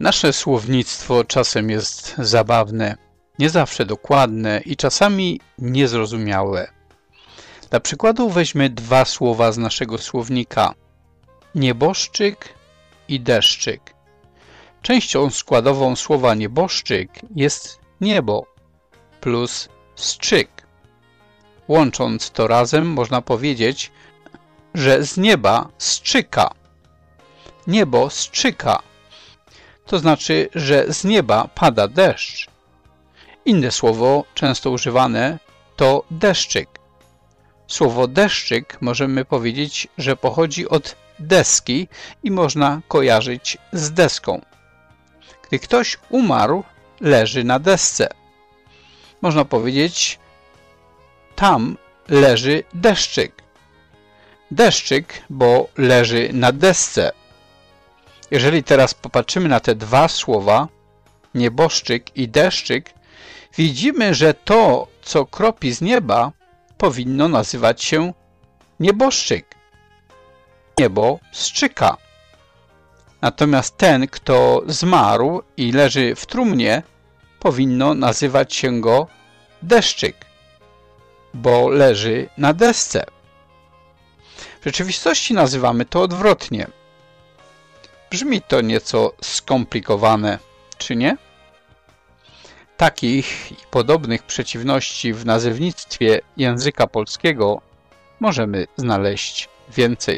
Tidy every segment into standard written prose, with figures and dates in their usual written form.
Nasze słownictwo czasem jest zabawne, nie zawsze dokładne i czasami niezrozumiałe. Dla przykładu weźmy dwa słowa z naszego słownika: nieboszczyk i deszczyk. Częścią składową słowa nieboszczyk jest niebo plus szczyk. Łącząc to razem można powiedzieć, że z nieba szczyka. Niebo szczyka. To znaczy, że z nieba pada deszcz. Inne słowo często używane to deszczyk. Słowo deszczyk możemy powiedzieć, że pochodzi od deski i można kojarzyć z deską. Gdy ktoś umarł, leży na desce. Można powiedzieć, tam leży deszczyk. Deszczyk, bo leży na desce. Jeżeli teraz popatrzymy na te dwa słowa, nieboszczyk i deszczyk, widzimy, że to, co kropi z nieba, powinno nazywać się nieboszczyk. Niebo szczyka. Natomiast ten, kto zmarł i leży w trumnie, powinno nazywać się go deszczyk, bo leży na desce. W rzeczywistości nazywamy to odwrotnie. Brzmi to nieco skomplikowane, czy nie? Takich i podobnych przeciwności w nazewnictwie języka polskiego możemy znaleźć więcej.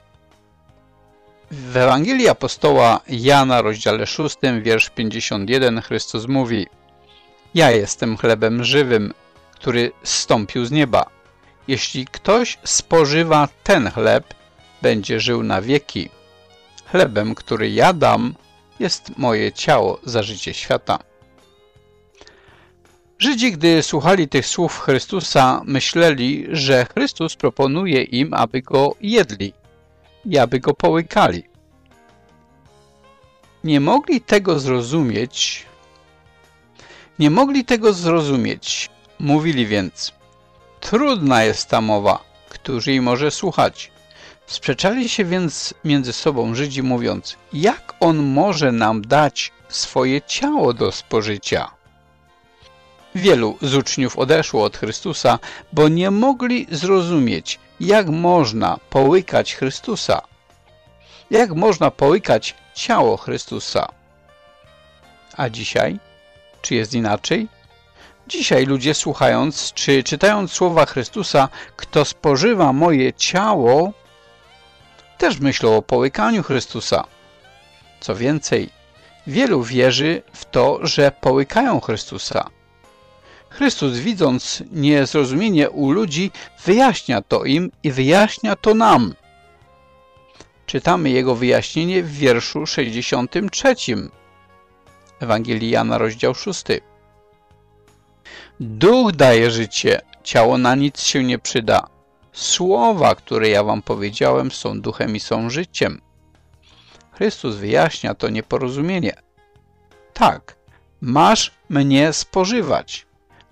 W Ewangelii apostoła Jana, rozdziale 6, wiersz 51, Chrystus mówi: Ja jestem chlebem żywym, który zstąpił z nieba. Jeśli ktoś spożywa ten chleb, będzie żył na wieki. Chlebem, który ja dam, jest moje ciało za życie świata. Żydzi, gdy słuchali tych słów Chrystusa, myśleli, że Chrystus proponuje im, aby Go jedli i aby Go połykali. Nie mogli tego zrozumieć. Mówili więc: trudna jest ta mowa, któż jej może słuchać? Sprzeczali się więc między sobą Żydzi, mówiąc: jak on może nam dać swoje ciało do spożycia? Wielu z uczniów odeszło od Chrystusa, bo nie mogli zrozumieć, jak można połykać Chrystusa. Jak można połykać ciało Chrystusa? A dzisiaj? Czy jest inaczej? Dzisiaj ludzie, słuchając czy czytając słowa Chrystusa, kto spożywa moje ciało, też myślą o połykaniu Chrystusa. Co więcej, wielu wierzy w to, że połykają Chrystusa. Chrystus, widząc niezrozumienie u ludzi, wyjaśnia to im i wyjaśnia to nam. Czytamy Jego wyjaśnienie w wierszu 63 Ewangelii Jana, rozdział 6. Duch daje życie, ciało na nic się nie przyda. Słowa, które ja wam powiedziałem, są duchem i są życiem. Chrystus wyjaśnia to nieporozumienie. Tak, masz mnie spożywać.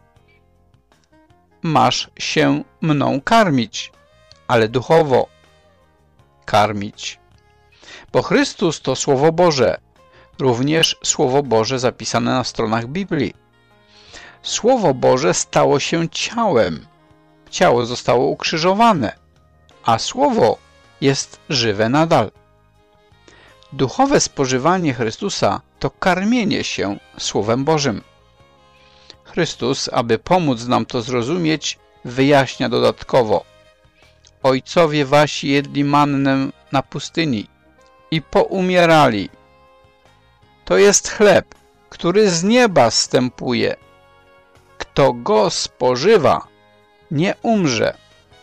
Masz się mną karmić, ale duchowo karmić. Bo Chrystus to Słowo Boże, również Słowo Boże zapisane na stronach Biblii. Słowo Boże stało się ciałem. Ciało zostało ukrzyżowane, a Słowo jest żywe nadal. Duchowe spożywanie Chrystusa to karmienie się Słowem Bożym. Chrystus, aby pomóc nam to zrozumieć, wyjaśnia dodatkowo: ojcowie wasi jedli mannę na pustyni i poumierali. To jest chleb, który z nieba zstępuje. Kto go spożywa, nie umrze.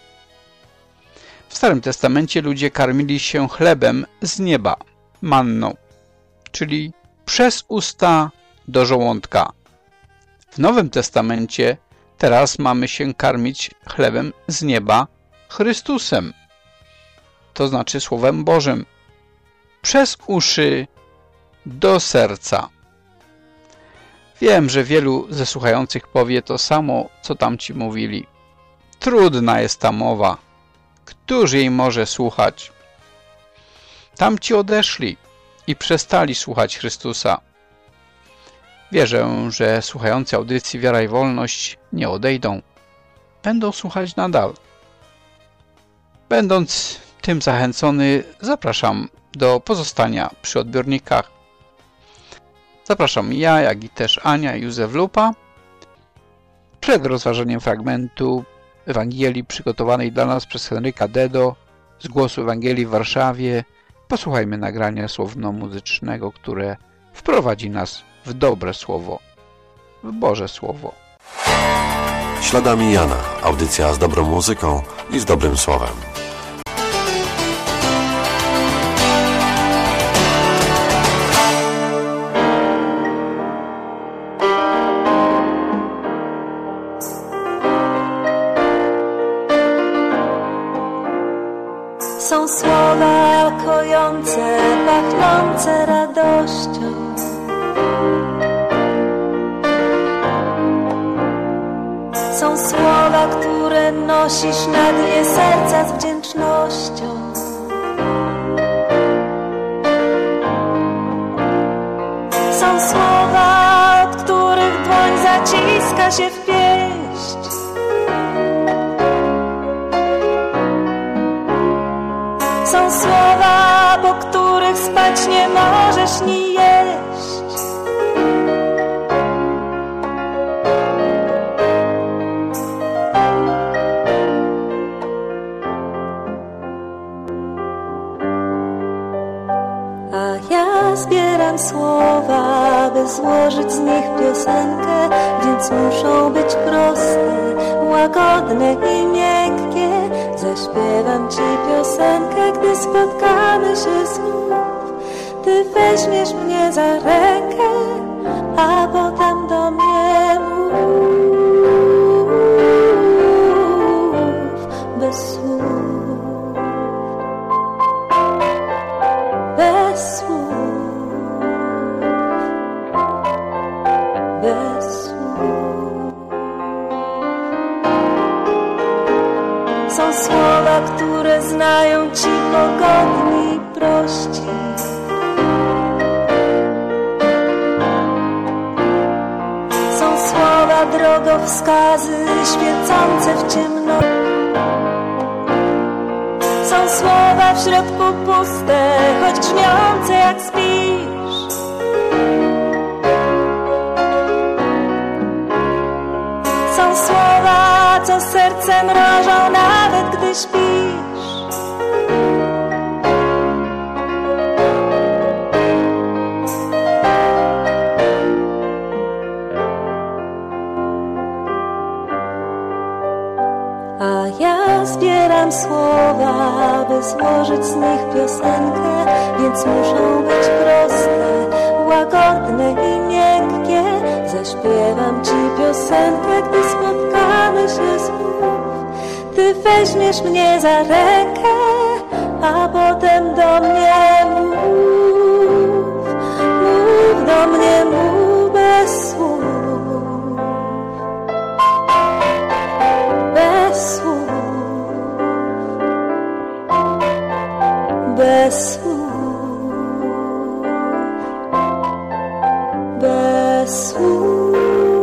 W Starym Testamencie ludzie karmili się chlebem z nieba, manną, czyli przez usta do żołądka. W Nowym Testamencie teraz mamy się karmić chlebem z nieba, Chrystusem, to znaczy Słowem Bożym, przez uszy do serca. Wiem, że wielu ze słuchających powie to samo, co tamci mówili. Trudna jest ta mowa. Któż jej może słuchać? Tamci odeszli i przestali słuchać Chrystusa. Wierzę, że słuchający audycji Wiara i Wolność nie odejdą. Będą słuchać nadal. Będąc tym zachęcony, zapraszam do pozostania przy odbiornikach. Zapraszam ja, jak i też Ania i Józef Lupa. Przed rozważeniem fragmentu Ewangelii przygotowanej dla nas przez Henryka Dedo z Głosu Ewangelii w Warszawie, posłuchajmy nagrania słowno-muzycznego, które wprowadzi nas w dobre słowo, w Boże Słowo. Śladami Jana. Audycja z dobrą muzyką i z dobrym słowem. Są słowa kojące, pachnące radością. Są słowa, które nosisz na dnie serca z wdzięcznością. Są słowa, od których dłoń zaciska się w pięść. Są słowa, po których spać nie możesz ni jeść. A ja zbieram słowa, by złożyć z nich piosenkę, więc muszą być proste, łagodne i miękkie. Zaśpiewam Ci piosenkę, gdy spotkamy się znów. Ty weźmiesz mnie za rękę, a potem do mnie mów. Bez słów. Bez słów. Bez słów. Są słowa, które znają Ci pogodni i prości. Są słowa, drogowskazy świecące w ciemności. Są słowa w środku puste, choć grzmiące jak spisz. Są słowa, co serce mrożą nawet gdy śpisz. A ja zbieram słowa, by złożyć z nich piosenkę, więc muszą być proste, łagodne i miękkie. Zaśpiewam Ci piosenkę, gdy spotkamy się znów. Ty weźmiesz mnie za rękę, a potem do mnie mów. Mów do mnie, mów bez słów. Bez słów. Bez słów. Bez słów.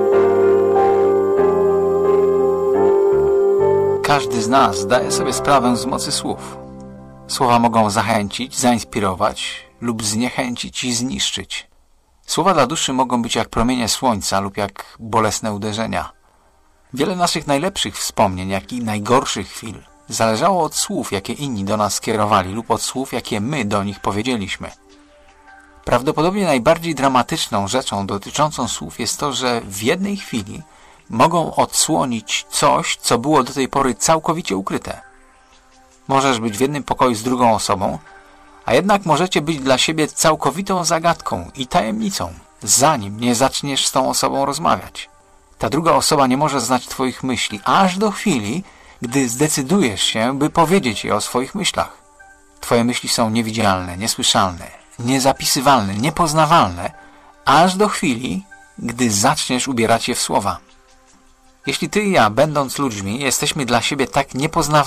Każdy z nas zdaje sobie sprawę z mocy słów. Słowa mogą zachęcić, zainspirować lub zniechęcić i zniszczyć. Słowa dla duszy mogą być jak promienie słońca lub jak bolesne uderzenia. Wiele naszych najlepszych wspomnień, jak i najgorszych chwil zależało od słów, jakie inni do nas skierowali lub od słów, jakie my do nich powiedzieliśmy. Prawdopodobnie najbardziej dramatyczną rzeczą dotyczącą słów jest to, że w jednej chwili mogą odsłonić coś, co było do tej pory całkowicie ukryte. Możesz być w jednym pokoju z drugą osobą, a jednak możecie być dla siebie całkowitą zagadką i tajemnicą, zanim nie zaczniesz z tą osobą rozmawiać. Ta druga osoba nie może znać Twoich myśli, aż do chwili, gdy zdecydujesz się, by powiedzieć jej o swoich myślach. Twoje myśli są niewidzialne, niesłyszalne, niezapisywalne, niepoznawalne, aż do chwili, gdy zaczniesz ubierać je w słowa. Jeśli ty i ja, będąc ludźmi, jesteśmy dla siebie tak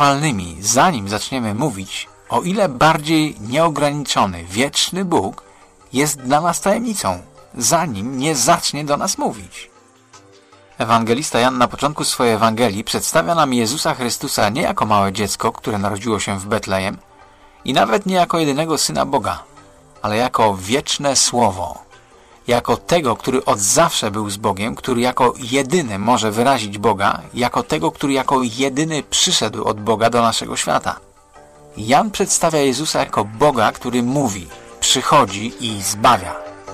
niepoznawalnymi, zanim zaczniemy mówić, o ile bardziej nieograniczony, wieczny Bóg jest dla nas tajemnicą, zanim nie zacznie do nas mówić. Ewangelista Jan na początku swojej Ewangelii przedstawia nam Jezusa Chrystusa nie jako małe dziecko, które narodziło się w Betlejem i nawet nie jako jedynego Syna Boga, ale jako wieczne Słowo, jako tego, który od zawsze był z Bogiem, który jako jedyny może wyrazić Boga, jako tego, który jako jedyny przyszedł od Boga do naszego świata. Jan przedstawia Jezusa jako Boga, który mówi, przychodzi i zbawia.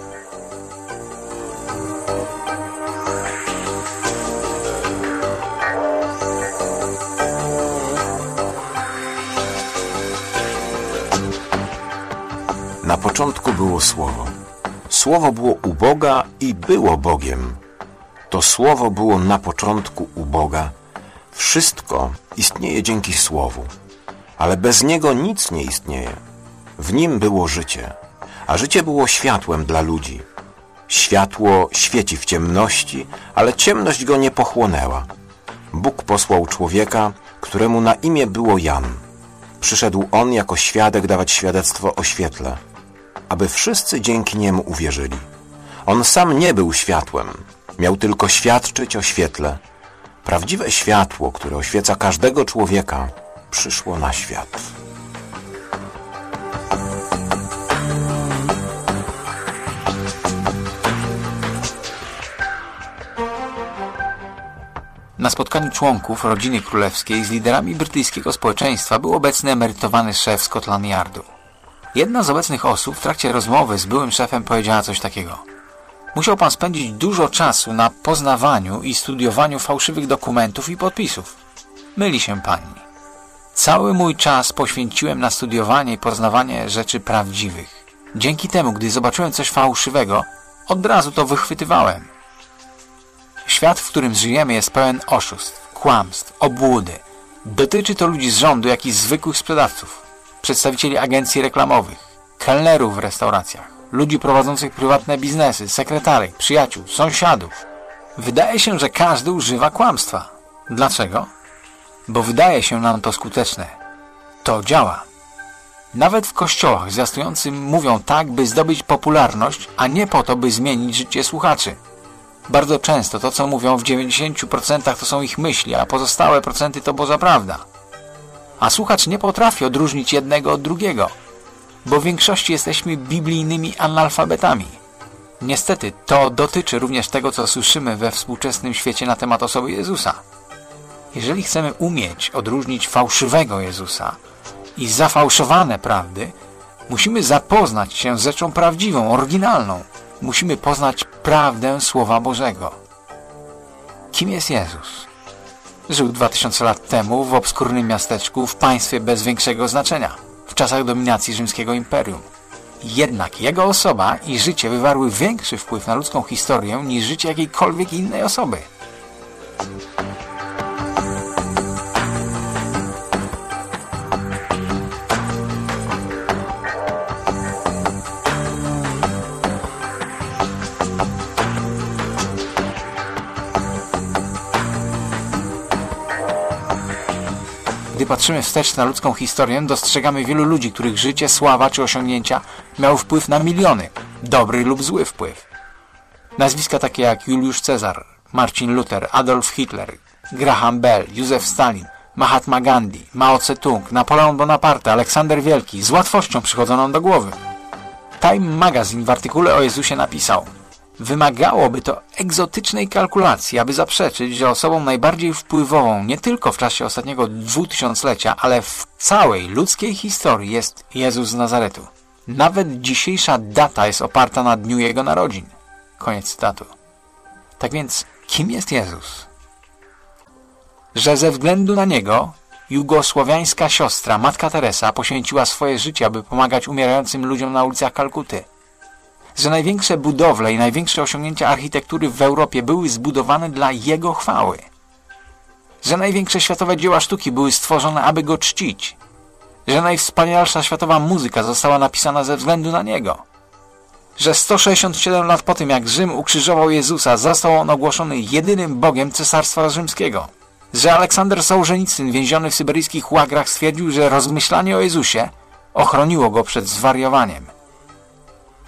Na początku było Słowo. Słowo było u Boga i było Bogiem. To Słowo było na początku u Boga. Wszystko istnieje dzięki Słowu, ale bez Niego nic nie istnieje. W Nim było życie, a życie było światłem dla ludzi. Światło świeci w ciemności, ale ciemność go nie pochłonęła. Bóg posłał człowieka, któremu na imię było Jan. Przyszedł on jako świadek dawać świadectwo o świetle, aby wszyscy dzięki niemu uwierzyli. On sam nie był światłem, miał tylko świadczyć o świetle. Prawdziwe światło, które oświeca każdego człowieka, przyszło na świat. Na spotkaniu członków rodziny królewskiej z liderami brytyjskiego społeczeństwa był obecny emerytowany szef Scotland Yardu. Jedna z obecnych osób w trakcie rozmowy z byłym szefem powiedziała coś takiego. Musiał pan spędzić dużo czasu na poznawaniu i studiowaniu fałszywych dokumentów i podpisów. Myli się pani. Cały mój czas poświęciłem na studiowanie i poznawanie rzeczy prawdziwych. Dzięki temu, gdy zobaczyłem coś fałszywego, od razu to wychwytywałem. Świat, w którym żyjemy, jest pełen oszustw, kłamstw, obłudy. Dotyczy to ludzi z rządu, jak i zwykłych sprzedawców, przedstawicieli agencji reklamowych, kelnerów w restauracjach, ludzi prowadzących prywatne biznesy, sekretarek, przyjaciół, sąsiadów. Wydaje się, że każdy używa kłamstwa. Dlaczego? Bo wydaje się nam to skuteczne. To działa. Nawet w kościołach zwiastujący mówią tak, by zdobyć popularność, a nie po to, by zmienić życie słuchaczy. Bardzo często to, co mówią w 90% to są ich myśli, a pozostałe procenty to Boża prawda. A słuchacz nie potrafi odróżnić jednego od drugiego, bo w większości jesteśmy biblijnymi analfabetami. Niestety, to dotyczy również tego, co słyszymy we współczesnym świecie na temat osoby Jezusa. Jeżeli chcemy umieć odróżnić fałszywego Jezusa i zafałszowane prawdy, musimy zapoznać się z rzeczą prawdziwą, oryginalną. Musimy poznać prawdę Słowa Bożego. Kim jest Jezus? Żył 2000 lat temu w obskurnym miasteczku w państwie bez większego znaczenia, w czasach dominacji rzymskiego imperium. Jednak jego osoba i życie wywarły większy wpływ na ludzką historię niż życie jakiejkolwiek innej osoby. Gdy patrzymy wstecz na ludzką historię, dostrzegamy wielu ludzi, których życie, sława czy osiągnięcia miały wpływ na miliony, dobry lub zły wpływ. Nazwiska takie jak Juliusz Cezar, Marcin Luther, Adolf Hitler, Graham Bell, Józef Stalin, Mahatma Gandhi, Mao Tse-tung, Napoleon Bonaparte, Aleksander Wielki z łatwością przychodzą nam do głowy. Time Magazine w artykule o Jezusie napisał: wymagałoby to egzotycznej kalkulacji, aby zaprzeczyć, że osobą najbardziej wpływową nie tylko w czasie ostatniego 2000-lecia, ale w całej ludzkiej historii jest Jezus z Nazaretu. Nawet dzisiejsza data jest oparta na dniu Jego narodzin. Koniec cytatu. Tak więc, kim jest Jezus? Że ze względu na Niego jugosłowiańska siostra, Matka Teresa, poświęciła swoje życie, aby pomagać umierającym ludziom na ulicach Kalkuty. Że największe budowle i największe osiągnięcia architektury w Europie były zbudowane dla Jego chwały. Że największe światowe dzieła sztuki były stworzone, aby Go czcić. Że najwspanialsza światowa muzyka została napisana ze względu na Niego. Że 167 lat po tym, jak Rzym ukrzyżował Jezusa, został on ogłoszony jedynym Bogiem Cesarstwa Rzymskiego. Że Aleksander Sołżenicyn, więziony w syberyjskich łagrach, stwierdził, że rozmyślanie o Jezusie ochroniło go przed zwariowaniem.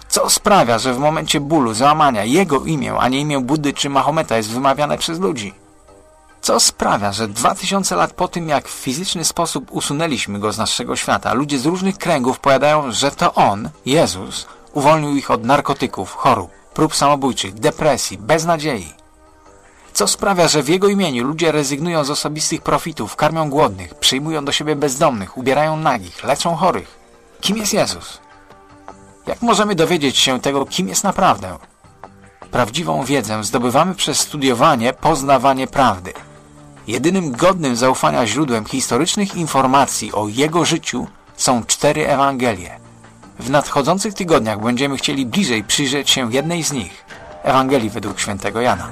Co sprawia, że w momencie bólu, załamania Jego imię, a nie imię Buddy czy Mahometa jest wymawiane przez ludzi? Co sprawia, że 2000 lat po tym, jak w fizyczny sposób usunęliśmy Go z naszego świata, ludzie z różnych kręgów powiadają, że to On, Jezus, uwolnił ich od narkotyków, chorób, prób samobójczych, depresji, beznadziei? Co sprawia, że w Jego imieniu ludzie rezygnują z osobistych profitów, karmią głodnych, przyjmują do siebie bezdomnych, ubierają nagich, leczą chorych? Kim jest Jezus? Jak możemy dowiedzieć się tego, kim jest naprawdę? Prawdziwą wiedzę zdobywamy przez studiowanie, poznawanie prawdy. Jedynym godnym zaufania źródłem historycznych informacji o Jego życiu są 4 Ewangelie. W nadchodzących tygodniach będziemy chcieli bliżej przyjrzeć się jednej z nich, Ewangelii według świętego Jana.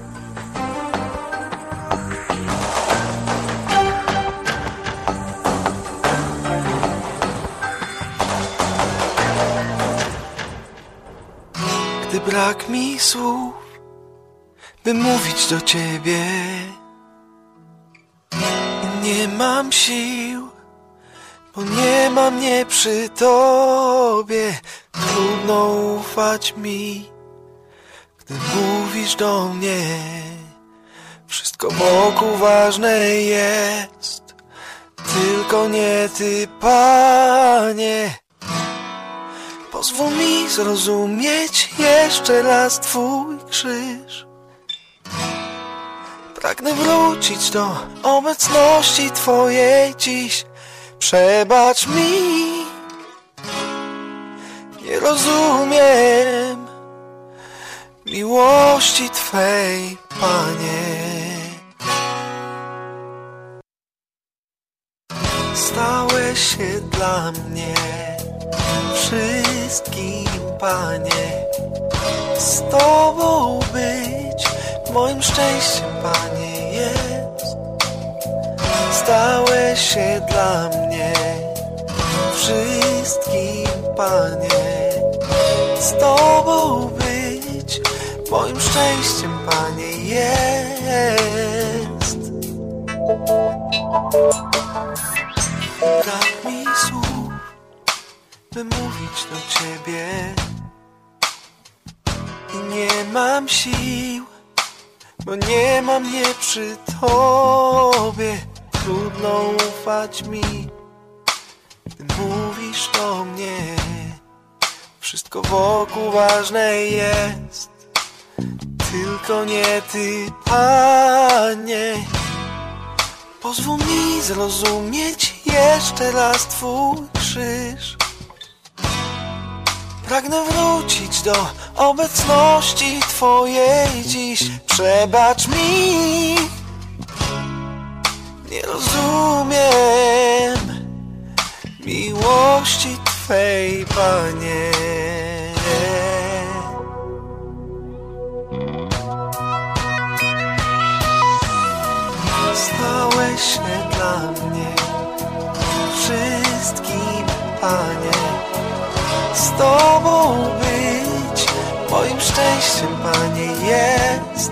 Gdy brak mi słów, by mówić do Ciebie, i nie mam sił, bo nie ma mnie przy Tobie. Trudno ufać mi, gdy mówisz do mnie. Wszystko wokół ważne jest, tylko nie Ty, Panie. Pozwól mi zrozumieć jeszcze raz Twój krzyż. Pragnę wrócić do obecności Twojej dziś. Przebacz mi, nie rozumiem miłości Twej, Panie. Stałeś się dla mnie wszystkim, Panie. Z Tobą być moim szczęściem, Panie, jest. Stałeś się dla mnie wszystkim, Panie. Z Tobą być moim szczęściem, Panie, jest. Brak mi słów, by mówić do Ciebie, i nie mam sił, bo nie ma mnie przy Tobie. Trudno ufać mi, gdy mówisz do mnie. Wszystko wokół ważne jest, tylko nie Ty, Panie. Pozwól mi zrozumieć jeszcze raz Twój krzyż. Pragnę wrócić do obecności Twojej dziś. Przebacz mi, nie rozumiem miłości Twej, Panie. Stałeś się dla mnie wszystkim, Panie. Z Tobą być moim szczęściem, Panie, jest.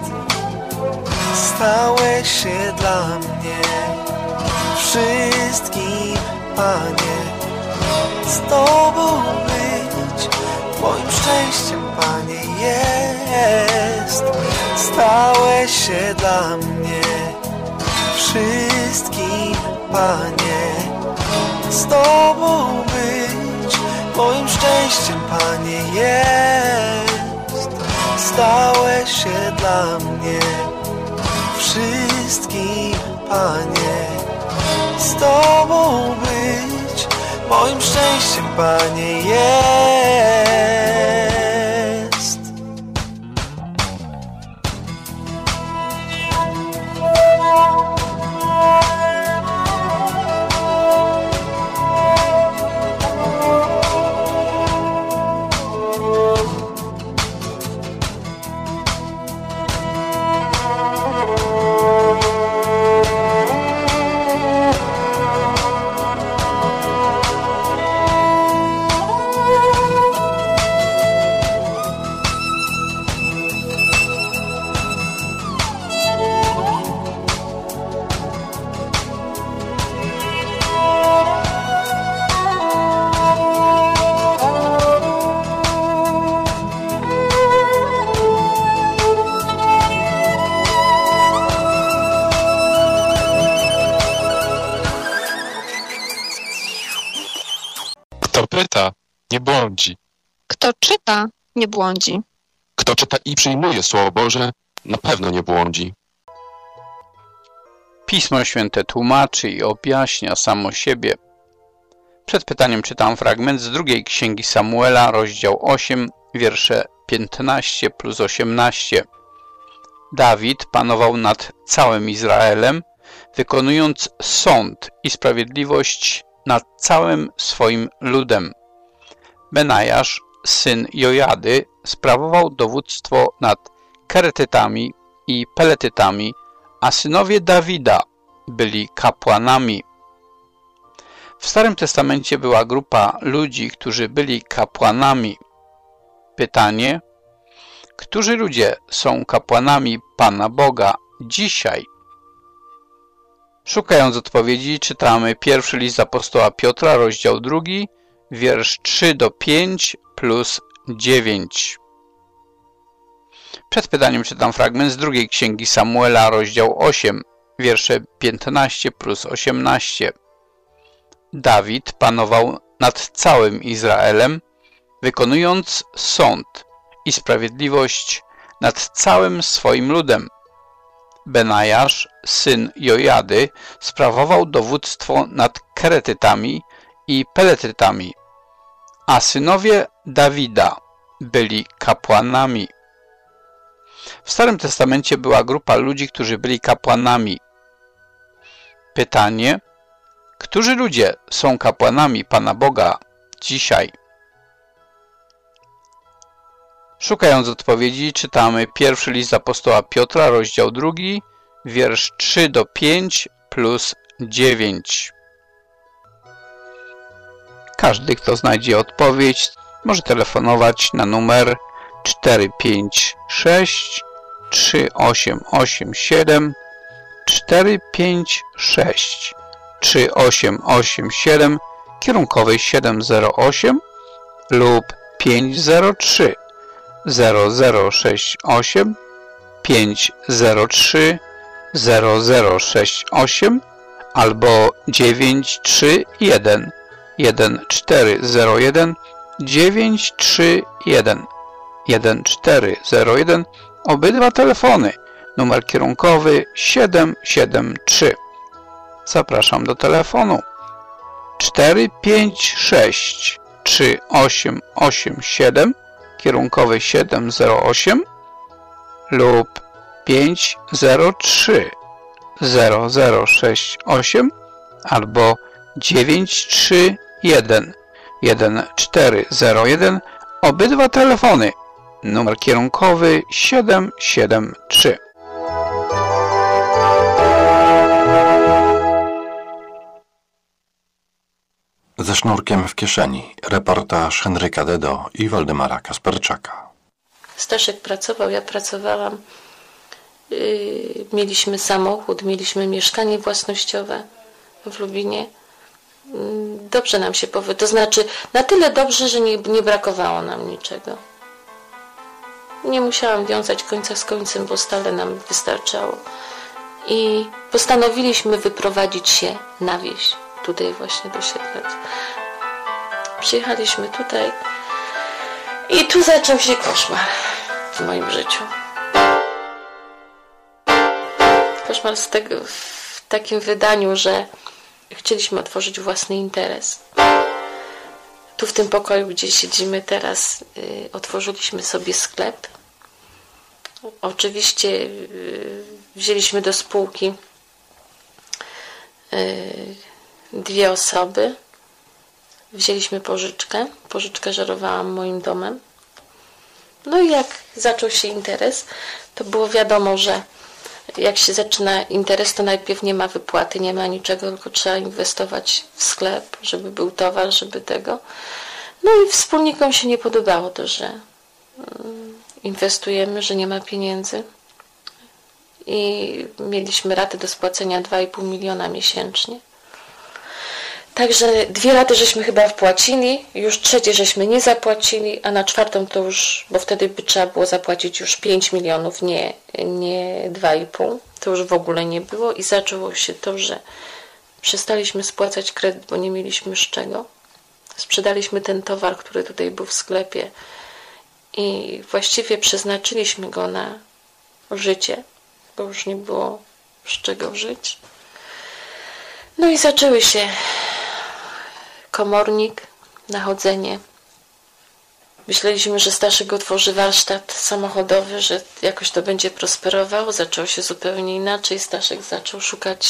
Stałeś się dla mnie wszystkim, Panie. Z Tobą być moim szczęściem, Panie, jest. Stałeś się dla mnie wszystkim, Panie. Z Tobą być moim szczęściem, Panie, jest. Stałeś się dla mnie wszystkim, Panie. Z Tobą być moim szczęściem, Panie, jest. nie błądzi. Kto czyta, nie błądzi. Kto czyta i przyjmuje Słowo Boże, na pewno nie błądzi. Pismo Święte tłumaczy i objaśnia samo siebie. Przed pytaniem czytam fragment z drugiej Księgi Samuela, rozdział 8, wiersze 15 plus 18. Dawid panował nad całym Izraelem, wykonując sąd i sprawiedliwość nad całym swoim ludem. Benajasz, syn Jojady, sprawował dowództwo nad Keretytami i Peletytami, a synowie Dawida byli kapłanami. W Starym Testamencie była grupa ludzi, którzy byli kapłanami. Pytanie: którzy ludzie są kapłanami Pana Boga dzisiaj? Szukając odpowiedzi, czytamy pierwszy list apostoła Piotra, rozdział 2, wiersz 3 do 5 plus 9. Przed pytaniem czytam fragment z drugiej Księgi Samuela, rozdział 8, wiersze 15 plus 18. Dawid panował nad całym Izraelem, wykonując sąd i sprawiedliwość nad całym swoim ludem. Benajasz, syn Jojady, sprawował dowództwo nad Keretytami i Peletytami, a synowie Dawida byli kapłanami. W Starym Testamencie była grupa ludzi, którzy byli kapłanami. Pytanie: którzy ludzie są kapłanami Pana Boga dzisiaj? Szukając odpowiedzi, czytamy pierwszy list apostoła Piotra, rozdział 2, wiersz 3 do 5 plus 9. Każdy, kto znajdzie odpowiedź, może telefonować na numer 456 3887 456 3887 kierunkowej 708 lub 503 0068 503 0068 albo 931 1401 931 1401. Obydwa telefony. Numer kierunkowy 773. Zapraszam do telefonu 456 3887 kierunkowy 708 lub 503 0068 albo 931 1401. Obydwa telefony. Numer kierunkowy 773. Ze sznurkiem w kieszeni. Reportaż Henryka Dedo i Waldemara Kasperczaka. Staszek pracował, ja pracowałam. Mieliśmy samochód, mieliśmy mieszkanie własnościowe w Lubinie. Dobrze nam się powiodło. To znaczy na tyle dobrze, że nie brakowało nam niczego. Nie musiałam wiązać końca z końcem, bo stale nam wystarczało. I postanowiliśmy wyprowadzić się na wieś. Tutaj właśnie do Siedlec. Przyjechaliśmy tutaj i tu zaczął się koszmar w moim życiu. Koszmar w takim wydaniu, że chcieliśmy otworzyć własny interes. Tu w tym pokoju, gdzie siedzimy teraz, otworzyliśmy sobie sklep. Oczywiście wzięliśmy do spółki 2 osoby. Wzięliśmy pożyczkę. Pożyczkę żerowałam moim domem. No i jak zaczął się interes, to było wiadomo, że jak się zaczyna interes, to najpierw nie ma wypłaty, nie ma niczego, tylko trzeba inwestować w sklep, żeby był towar, żeby tego. No i wspólnikom się nie podobało to, że inwestujemy, że nie ma pieniędzy. I mieliśmy raty do spłacenia 2,5 miliona miesięcznie. Także 2 raty żeśmy chyba wpłacili, już 3 żeśmy nie zapłacili, a na 4 to już, bo wtedy by trzeba było zapłacić już 5 milionów, nie 2,5. To już w ogóle nie było i zaczęło się to, że przestaliśmy spłacać kredyt, bo nie mieliśmy z czego. sprzedaliśmy ten towar, który tutaj był w sklepie i właściwie przeznaczyliśmy go na życie, bo już nie było z czego żyć. No i zaczęły się komornik, nachodzenie. Myśleliśmy, że Staszek otworzy warsztat samochodowy, że jakoś to będzie prosperowało. Zaczęło się zupełnie inaczej. Staszek zaczął szukać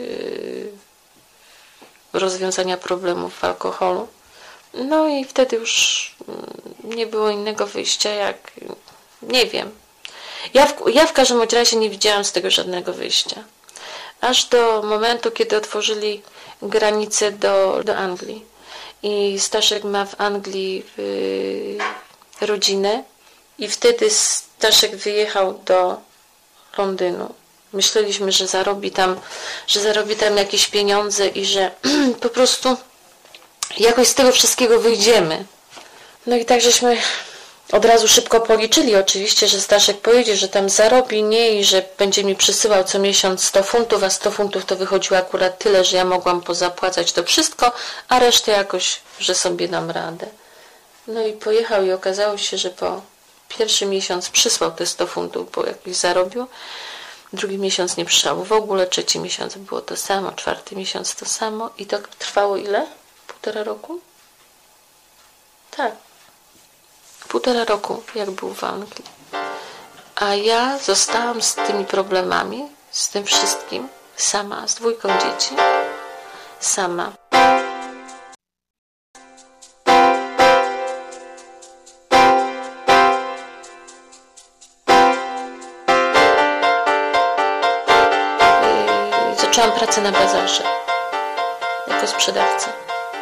rozwiązania problemów w alkoholu. No i wtedy już nie było innego wyjścia jak... nie wiem. Ja w każdym razie nie widziałam z tego żadnego wyjścia. Aż do momentu, kiedy otworzyli granicę do Anglii. I Staszek ma w Anglii rodzinę i wtedy Staszek wyjechał do Londynu. Myśleliśmy, że zarobi tam jakieś pieniądze i że po prostu jakoś z tego wszystkiego wyjdziemy. No i tak żeśmy od razu szybko policzyli oczywiście, że Staszek pojedzie, że tam zarobi, nie, i że będzie mi przysyłał co miesiąc 100 funtów, a 100 funtów to wychodziło akurat tyle, że ja mogłam pozapłacać to wszystko, a resztę jakoś, że sobie dam radę. No i pojechał i okazało się, że po pierwszy miesiąc przysłał te 100 funtów, bo jakiś zarobił, drugi miesiąc nie przyszedł w ogóle, trzeci miesiąc było to samo, czwarty miesiąc to samo i to trwało ile? 1,5 roku? Tak. 1,5 roku, jak był w Anglii. A ja zostałam z tymi problemami, z tym wszystkim, sama, z 2 dzieci, sama. Zaczęłam pracę na bazarze, jako sprzedawca.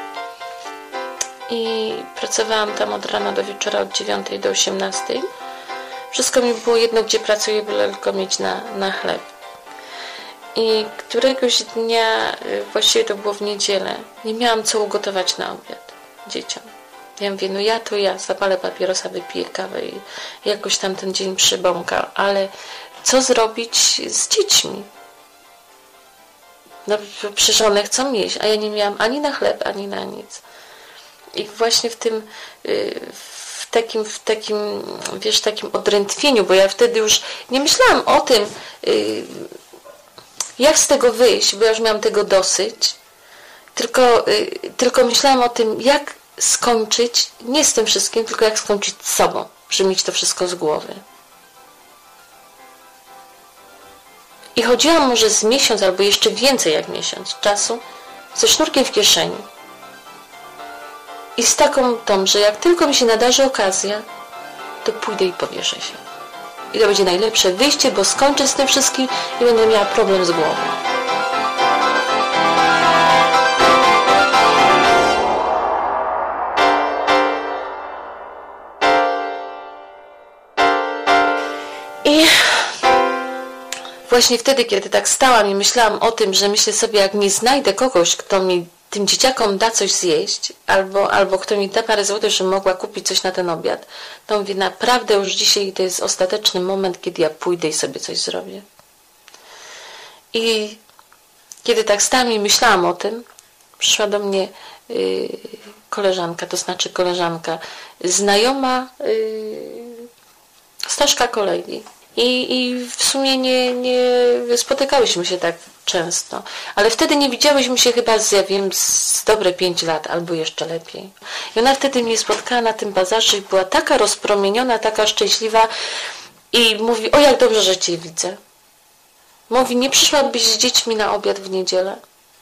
I pracowałam tam od rana do wieczora, od 9 do 18. Wszystko mi było jedno, gdzie pracuję, byle tylko mieć na chleb. I któregoś dnia, właściwie to było w niedzielę, nie miałam co ugotować na obiad dzieciom. Ja mówię, no ja zapalę papierosa, wypiję kawę i jakoś tam ten dzień przybąkał, ale co zrobić z dziećmi? No przecież one chcą jeść, a ja nie miałam ani na chleb, ani na nic. I właśnie w takim, wiesz, takim odrętwieniu, bo ja wtedy już nie myślałam o tym, jak z tego wyjść, bo ja już miałam tego dosyć, tylko myślałam o tym, jak skończyć, nie z tym wszystkim, tylko jak skończyć z sobą, żeby mieć to wszystko z głowy. I chodziłam może z miesiąc, albo jeszcze więcej jak miesiąc czasu, ze sznurkiem w kieszeni. I z taką tą, że jak tylko mi się nadarzy okazja, to pójdę i powieszę się. I to będzie najlepsze wyjście, bo skończę z tym wszystkim i będę miała problem z głową. I właśnie wtedy, kiedy tak stałam i myślałam o tym, że myślę sobie, jak nie znajdę kogoś, kto mi tym dzieciakom da coś zjeść, albo kto mi da parę złotych, żebym mogła kupić coś na ten obiad, to mówię, naprawdę już dzisiaj to jest ostateczny moment, kiedy ja pójdę i sobie coś zrobię. I kiedy tak stałam i myślałam o tym, przyszła do mnie koleżanka, to znaczy koleżanka, znajoma Staszka kolegi. I w sumie nie spotykałyśmy się tak często. Ale wtedy nie widziałyśmy się chyba z dobre 5 lat, albo jeszcze lepiej. I ona wtedy mnie spotkała na tym bazarze i była taka rozpromieniona, taka szczęśliwa i mówi, o jak dobrze, że Cię widzę. Mówi, nie przyszłabyś z dziećmi na obiad w niedzielę?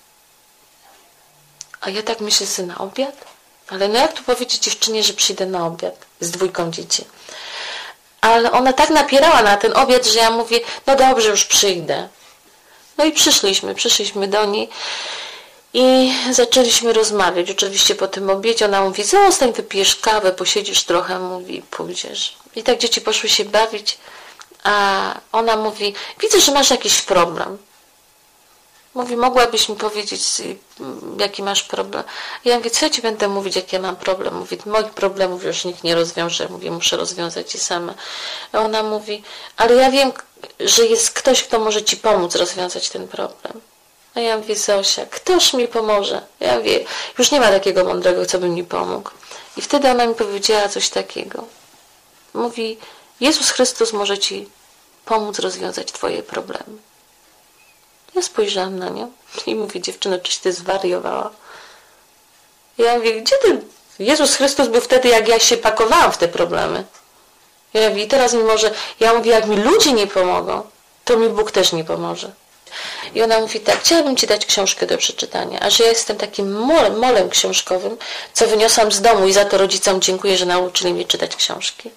A ja tak myślę sobie, na obiad? Ale no jak tu powiedzieć dziewczynie, że przyjdę na obiad z 2 dzieci? Ale ona tak napierała na ten obiad, że ja mówię, no dobrze, już przyjdę. No i przyszliśmy do niej i zaczęliśmy rozmawiać. Oczywiście po tym obiedzie ona mówi, zostań, wypijesz kawę, posiedzisz trochę, mówi, pójdziesz. I tak dzieci poszły się bawić, a ona mówi, widzę, że masz jakiś problem. Mówi, mogłabyś mi powiedzieć, jaki masz problem? Ja mówię, co ja Ci będę mówić, jak ja mam problem? Mówi, moich problemów już nikt nie rozwiąże. Mówię, muszę rozwiązać je sama. A ona mówi, ale ja wiem, że jest ktoś, kto może Ci pomóc rozwiązać ten problem. A ja mówię, Zosia, ktoż mi pomoże? Ja mówię, już nie ma takiego mądrego, co by mi pomógł. I wtedy ona mi powiedziała coś takiego. Mówi, Jezus Chrystus może ci pomóc rozwiązać twoje problemy. Ja spojrzałam na nią i mówię, dziewczyno, czyś ty zwariowała? Ja mówię, gdzie ty? Jezus Chrystus był wtedy, jak ja się pakowałam w te problemy. Ja mówię, i teraz mi może, ja mówię, jak mi ludzie nie pomogą, to mi Bóg też nie pomoże. I ona mówi tak, chciałabym ci dać książkę do przeczytania, a że ja jestem takim molem książkowym, co wyniosłam z domu i za to rodzicom dziękuję, że nauczyli mnie czytać książki.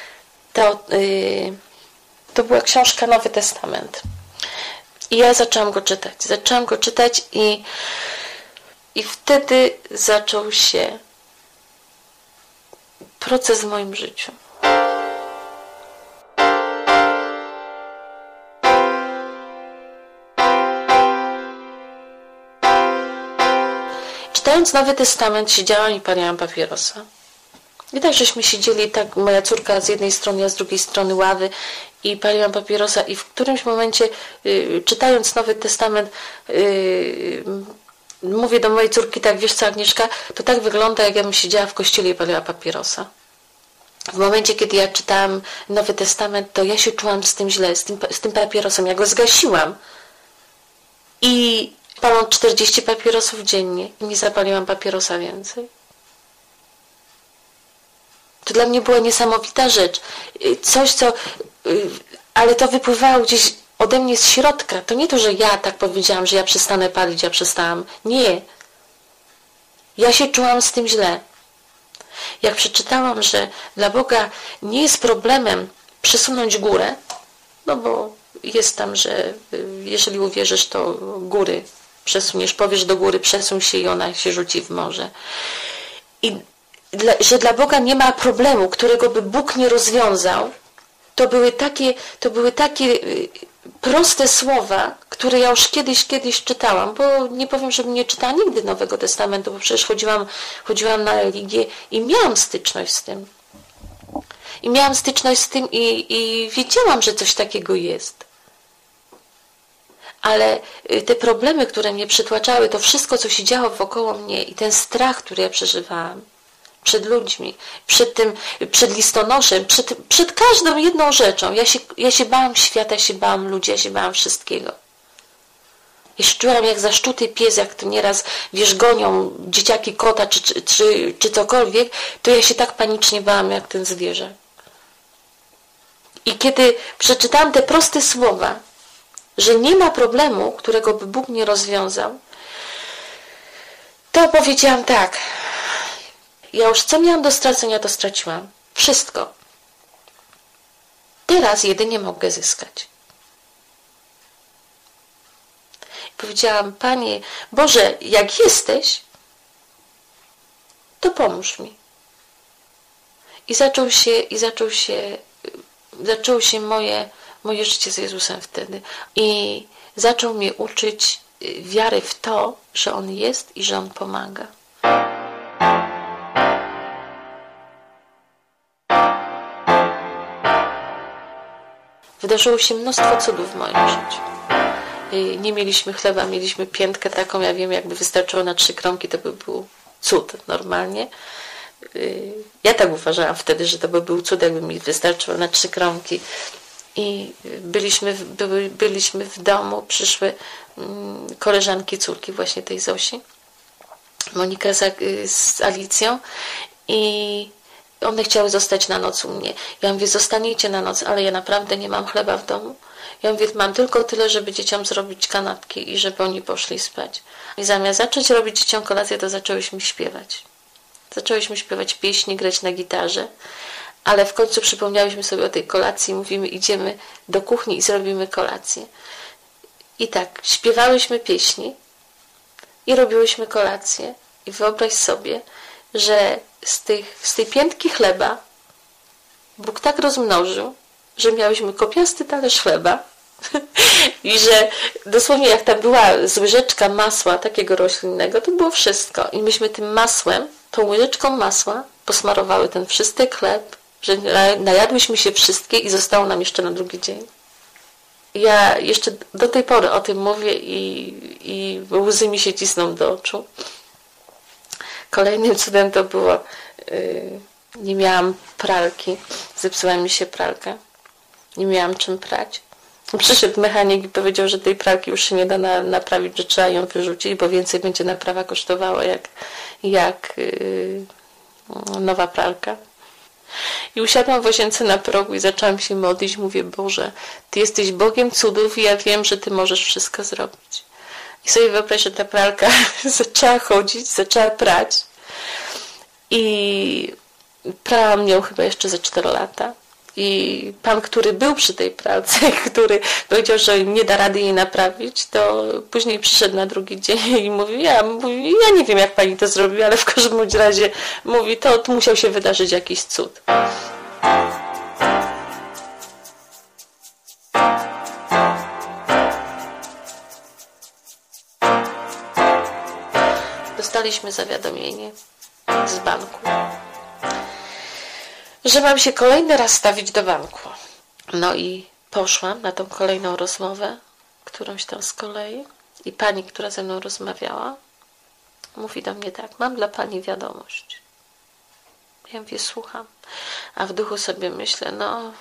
To była książka Nowy Testament. I ja zaczęłam go czytać i wtedy zaczął się proces w moim życiu. Czytając Nowy Testament, siedziałam i paliłam papierosa. I tak żeśmy siedzieli, tak moja córka z jednej strony, a z drugiej strony ławy i paliłam papierosa i w którymś momencie, czytając Nowy Testament, mówię do mojej córki, tak, wiesz co, Agnieszka, to tak wygląda, jak ja bym siedziała w kościele i paliła papierosa. W momencie, kiedy ja czytałam Nowy Testament, to ja się czułam z tym źle, z tym papierosem. Ja go zgasiłam i paląc 40 papierosów dziennie, nie zapaliłam papierosa więcej. To dla mnie była niesamowita rzecz. Coś, ale to wypływało gdzieś ode mnie z środka. To nie to, że ja tak powiedziałam, że ja przestanę palić, ja przestałam. Nie. Ja się czułam z tym źle. Jak przeczytałam, że dla Boga nie jest problemem przesunąć górę, no bo jest tam, że jeżeli uwierzysz, to góry przesuniesz, powiesz do góry, przesuń się i ona się rzuci w morze. I że dla Boga nie ma problemu, którego by Bóg nie rozwiązał, to były takie proste słowa, które ja już kiedyś czytałam, bo nie powiem, żebym nie czytała nigdy Nowego Testamentu, bo przecież chodziłam na religię i miałam styczność z tym. I wiedziałam, że coś takiego jest. Ale te problemy, które mnie przytłaczały, to wszystko, co się działo wokoło mnie i ten strach, który ja przeżywałam przed ludźmi, przed listonoszem, przed każdą jedną rzeczą. Ja się bałam świata, ja się bałam ludzi, ja się bałam wszystkiego. Ja się czułam jak zaszczuty pies, jak to nieraz, wiesz, gonią dzieciaki kota czy cokolwiek, to ja się tak panicznie bałam jak ten zwierzę. I kiedy przeczytałam te proste słowa, że nie ma problemu, którego by Bóg nie rozwiązał, to powiedziałam tak, ja już co miałam do stracenia, to straciłam. Wszystko. Teraz jedynie mogę zyskać. I powiedziałam, Panie Boże, jak jesteś, to pomóż mi. I zaczęło się moje życie z Jezusem wtedy. I zaczął mnie uczyć wiary w to, że On jest i że On pomaga. Wydarzyło się mnóstwo cudów w moim życiu. Nie mieliśmy chleba, mieliśmy piętkę taką, ja wiem, jakby wystarczyło na 3 kromki, to by był cud normalnie. Ja tak uważałam wtedy, że to by był cud, jakby mi wystarczyło na 3 kromki. I byliśmy w domu, przyszły koleżanki córki właśnie tej Zosi, Monika z Alicją, i one chciały zostać na noc u mnie. Ja mówię, zostaniecie na noc, ale ja naprawdę nie mam chleba w domu. Ja mówię, mam tylko tyle, żeby dzieciom zrobić kanapki i żeby oni poszli spać. I zamiast zacząć robić dzieciom kolację, to zaczęłyśmy śpiewać. Zaczęłyśmy śpiewać pieśni, grać na gitarze, ale w końcu przypomniałyśmy sobie o tej kolacji i mówimy, idziemy do kuchni i zrobimy kolację. I tak, śpiewałyśmy pieśni i robiłyśmy kolację. I wyobraź sobie, że z tej piętki chleba Bóg tak rozmnożył, że miałyśmy kopiasty talerz chleba i że dosłownie jak tam była łyżeczka masła takiego roślinnego, to było wszystko. I myśmy tym masłem, tą łyżeczką masła posmarowały ten wszystek chleb, że najadłyśmy się wszystkie i zostało nam jeszcze na drugi dzień. Ja jeszcze do tej pory o tym mówię i łzy mi się cisną do oczu. Kolejnym cudem to było, nie miałam pralki, zepsuła mi się pralka, nie miałam czym prać. Przyszedł mechanik i powiedział, że tej pralki już się nie da naprawić, że trzeba ją wyrzucić, bo więcej będzie naprawa kosztowała jak nowa pralka. I usiadłam w łazience na progu i zaczęłam się modlić. Mówię, Boże, Ty jesteś Bogiem cudów i ja wiem, że Ty możesz wszystko zrobić. I sobie wyobraź, że ta pralka zaczęła chodzić, zaczęła prać. I prałam nią chyba jeszcze ze 4 lata. I pan, który był przy tej pralce, który powiedział, że nie da rady jej naprawić, to później przyszedł na drugi dzień i mówił, ja nie wiem, jak pani to zrobiła, ale w każdym razie mówi, to musiał się wydarzyć jakiś cud. Dostaliśmy zawiadomienie z banku, że mam się kolejny raz stawić do banku. No i poszłam na tą kolejną rozmowę, którąś tam z kolei, i pani, która ze mną rozmawiała, mówi do mnie tak, mam dla pani wiadomość. Ja mówię, słucham. A w duchu sobie myślę, no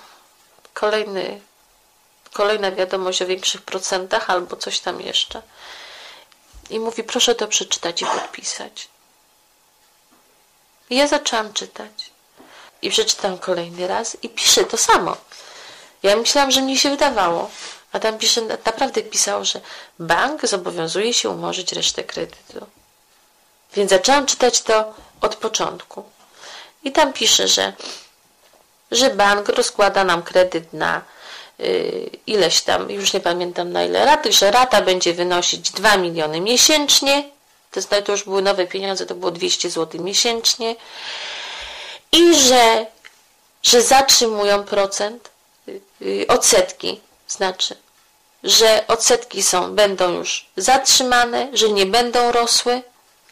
kolejna wiadomość o większych procentach albo coś tam jeszcze. I mówi, proszę to przeczytać i podpisać. I ja zaczęłam czytać. I przeczytam kolejny raz i pisze to samo. Ja myślałam, że mi się wydawało. A tam pisze, naprawdę pisało, że bank zobowiązuje się umorzyć resztę kredytu. Więc zaczęłam czytać to od początku. I tam pisze, że bank rozkłada nam kredyt na ileś tam, już nie pamiętam na ile rat, że rata będzie wynosić 2 miliony miesięcznie. To już były nowe pieniądze, to było 200 zł miesięcznie. I że zatrzymują procent, odsetki, znaczy, że odsetki będą już zatrzymane, że nie będą rosły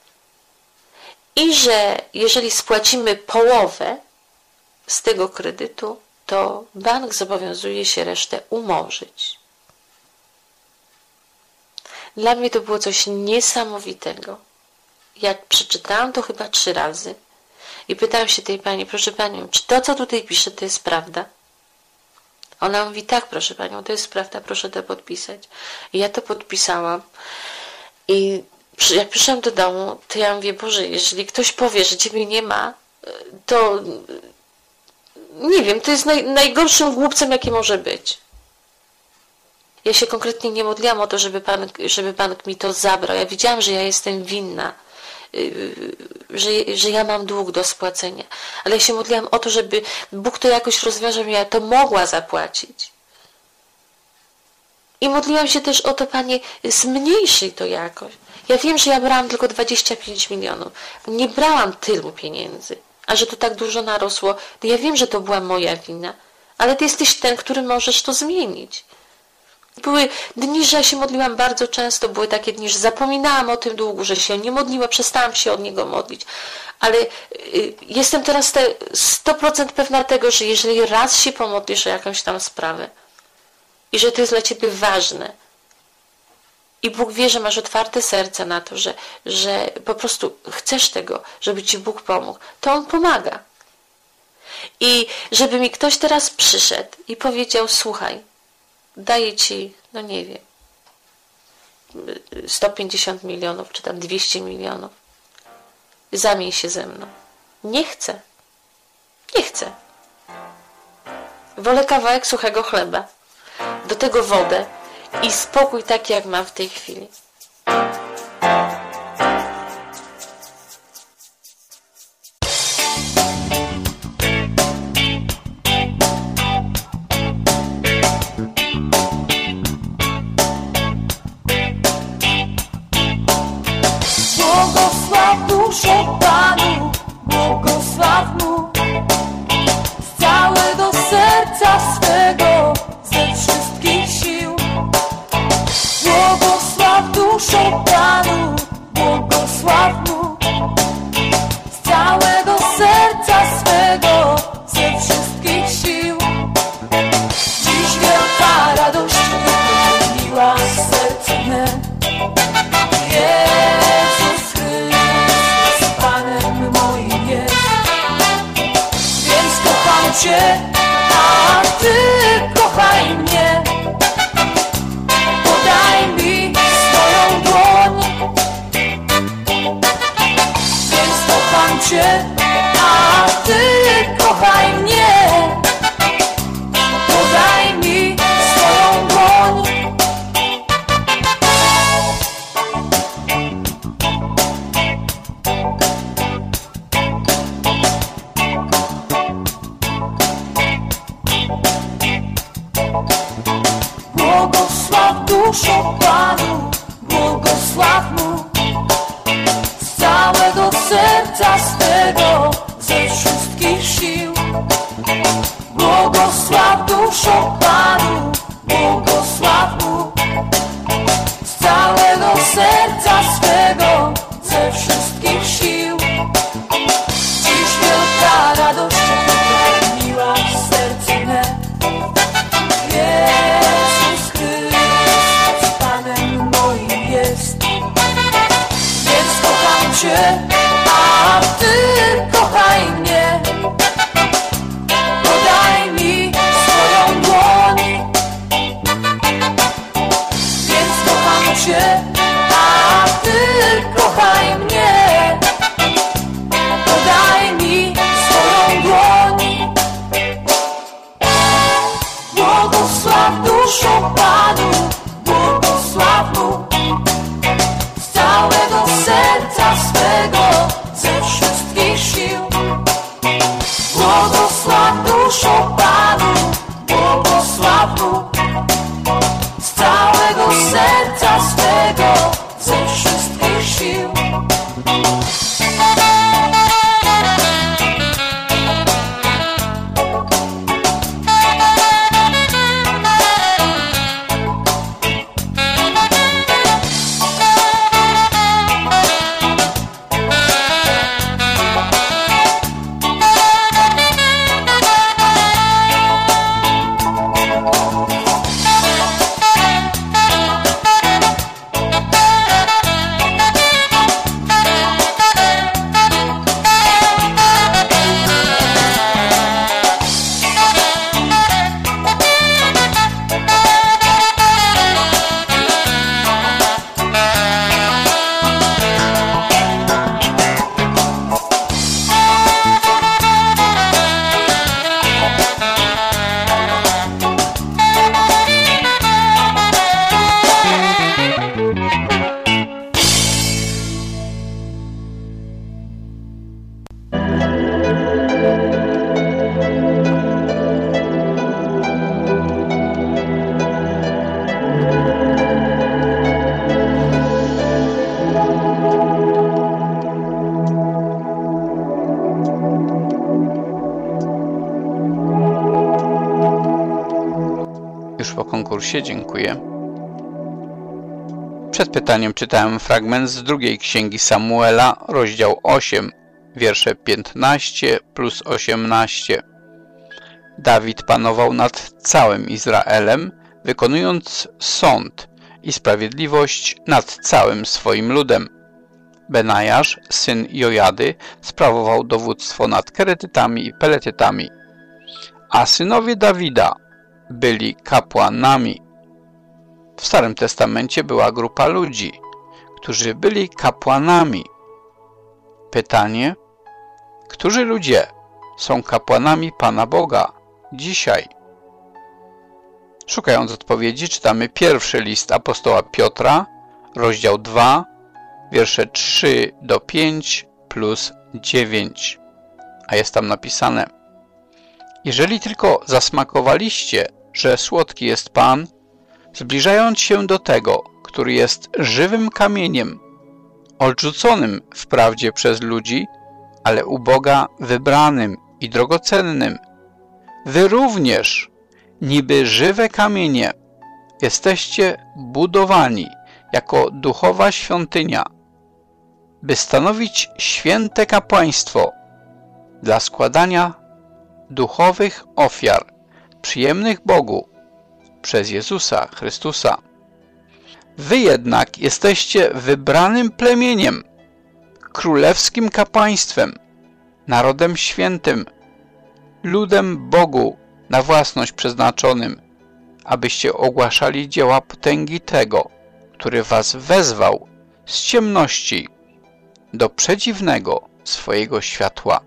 i że jeżeli spłacimy połowę z tego kredytu, to bank zobowiązuje się resztę umorzyć. Dla mnie to było coś niesamowitego. Jak przeczytałam to chyba 3 razy i pytałam się tej pani, proszę panią, czy to, co tutaj pisze, to jest prawda? Ona mówi, tak, proszę panią, to jest prawda, proszę to podpisać. I ja to podpisałam. I jak przyszłam do domu, to ja mówię, Boże, jeżeli ktoś powie, że ciebie nie ma, to nie wiem, to jest najgorszym głupcem, jaki może być. Ja się konkretnie nie modliłam o to, żeby bank mi to zabrał. Ja wiedziałam, że ja jestem winna, że ja mam dług do spłacenia. Ale ja się modliłam o to, żeby Bóg to jakoś rozwiązał, żebym ja to mogła zapłacić. I modliłam się też o to, Panie, zmniejszyj to jakoś. Ja wiem, że ja brałam tylko 25 milionów. Nie brałam tylu pieniędzy. A że to tak dużo narosło, to ja wiem, że to była moja wina. Ale Ty jesteś ten, który możesz to zmienić. Były dni, że ja się modliłam bardzo często, były takie dni, że zapominałam o tym długu, że się nie modliłam, przestałam się od niego modlić. Ale jestem teraz 100% pewna tego, że jeżeli raz się pomodlisz o jakąś tam sprawę i że to jest dla Ciebie ważne i Bóg wie, że masz otwarte serce na to, że po prostu chcesz tego, żeby Ci Bóg pomógł, to On pomaga. I żeby mi ktoś teraz przyszedł i powiedział, słuchaj, daję Ci, no nie wiem, 150 milionów, czy tam 200 milionów. Zamień się ze mną. Nie chcę. Nie chcę. Wolę kawałek suchego chleba. Do tego wodę i spokój taki, jak mam w tej chwili. Błogosław duszę Panu, błogosław Mu z całego serca swego, ze wszystkich sił. Błogosław duszę Błogosław duszo Panu, błogosław Mu z całego serca swego, ze wszystkich sił. Błogosław duszo Panu, błogosław Mu z całego serca swego, ze wszystkich sił. Dziś wielka radość wypełniła serce me. Jezus Chrystus Panem moim jest. Więc kocham Cię, a Ty kochaj mnie. Podaj mi swoją dłoń. Więc kocham Cię, a Ty kochaj mnie. Podaj mi swoją dłoń. Błogosław duszo Panu, błogosław Mu z całego serca swego, ze wszystkich sił. Błogosław duszo Panu, błogosław Mu z całego serca swego, ze wszystkich sił. Już po konkursie, dziękuję. Przed pytaniem czytałem fragment z drugiej księgi Samuela, rozdział 8, wiersze 15 plus 18. Dawid panował nad całym Izraelem, wykonując sąd i sprawiedliwość nad całym swoim ludem. Benajasz, syn Jojady, sprawował dowództwo nad Keretytami i Peletytami, a synowie Dawida byli kapłanami. W Starym Testamencie była grupa ludzi, którzy byli kapłanami. Pytanie: którzy ludzie są kapłanami Pana Boga dzisiaj? Szukając odpowiedzi, czytamy pierwszy list apostoła Piotra, rozdział 2, wiersze 3 do 5 plus 9. A jest tam napisane: jeżeli tylko zasmakowaliście, że słodki jest Pan, zbliżając się do tego, który jest żywym kamieniem, odrzuconym wprawdzie przez ludzi, ale u Boga wybranym i drogocennym, wy również, niby żywe kamienie, jesteście budowani jako duchowa świątynia, by stanowić święte kapłaństwo dla składania duchowych ofiar przyjemnych Bogu przez Jezusa Chrystusa. Wy jednak jesteście wybranym plemieniem, królewskim kapłaństwem, narodem świętym, ludem Bogu na własność przeznaczonym, abyście ogłaszali dzieła potęgi tego, który was wezwał z ciemności do przedziwnego swojego światła.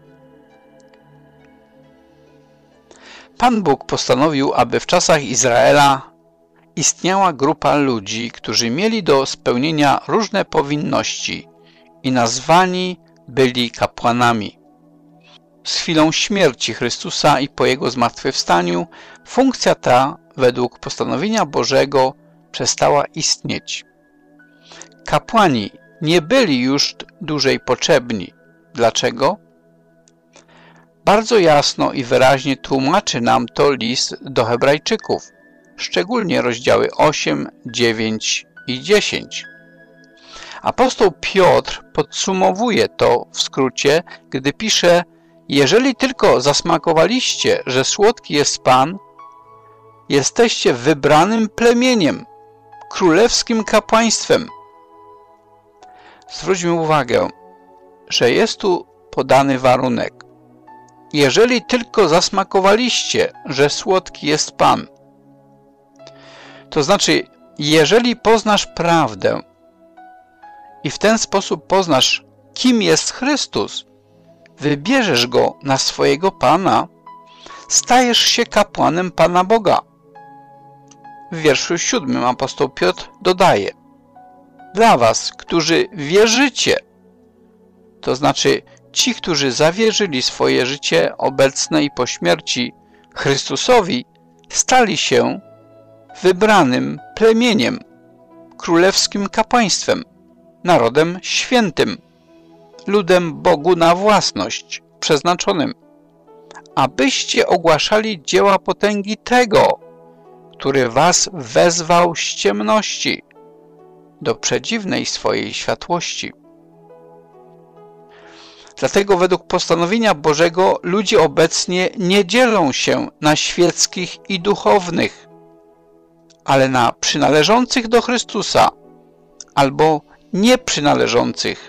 Pan Bóg postanowił, aby w czasach Izraela istniała grupa ludzi, którzy mieli do spełnienia różne powinności i nazwani byli kapłanami. Z chwilą śmierci Chrystusa i po Jego zmartwychwstaniu funkcja ta według postanowienia Bożego przestała istnieć. Kapłani nie byli już dłużej potrzebni. Dlaczego? Bardzo jasno i wyraźnie tłumaczy nam to list do Hebrajczyków, szczególnie rozdziały 8, 9 i 10. Apostoł Piotr podsumowuje to w skrócie, gdy pisze: jeżeli tylko zasmakowaliście, że słodki jest Pan, jesteście wybranym plemieniem, królewskim kapłaństwem. Zwróćmy uwagę, że jest tu podany warunek. Jeżeli tylko zasmakowaliście, że słodki jest Pan. To znaczy, jeżeli poznasz prawdę i w ten sposób poznasz, kim jest Chrystus, wybierzesz Go na swojego Pana, stajesz się kapłanem Pana Boga. W wierszu 7 apostoł Piotr dodaje: dla was, którzy wierzycie, to znaczy ci, którzy zawierzyli swoje życie obecne i po śmierci Chrystusowi, stali się wybranym plemieniem, królewskim kapłaństwem, narodem świętym, ludem Bogu na własność, przeznaczonym, abyście ogłaszali dzieła potęgi tego, który was wezwał z ciemności do przedziwnej swojej światłości. Dlatego według postanowienia Bożego ludzie obecnie nie dzielą się na świeckich i duchownych, ale na przynależących do Chrystusa albo nieprzynależących.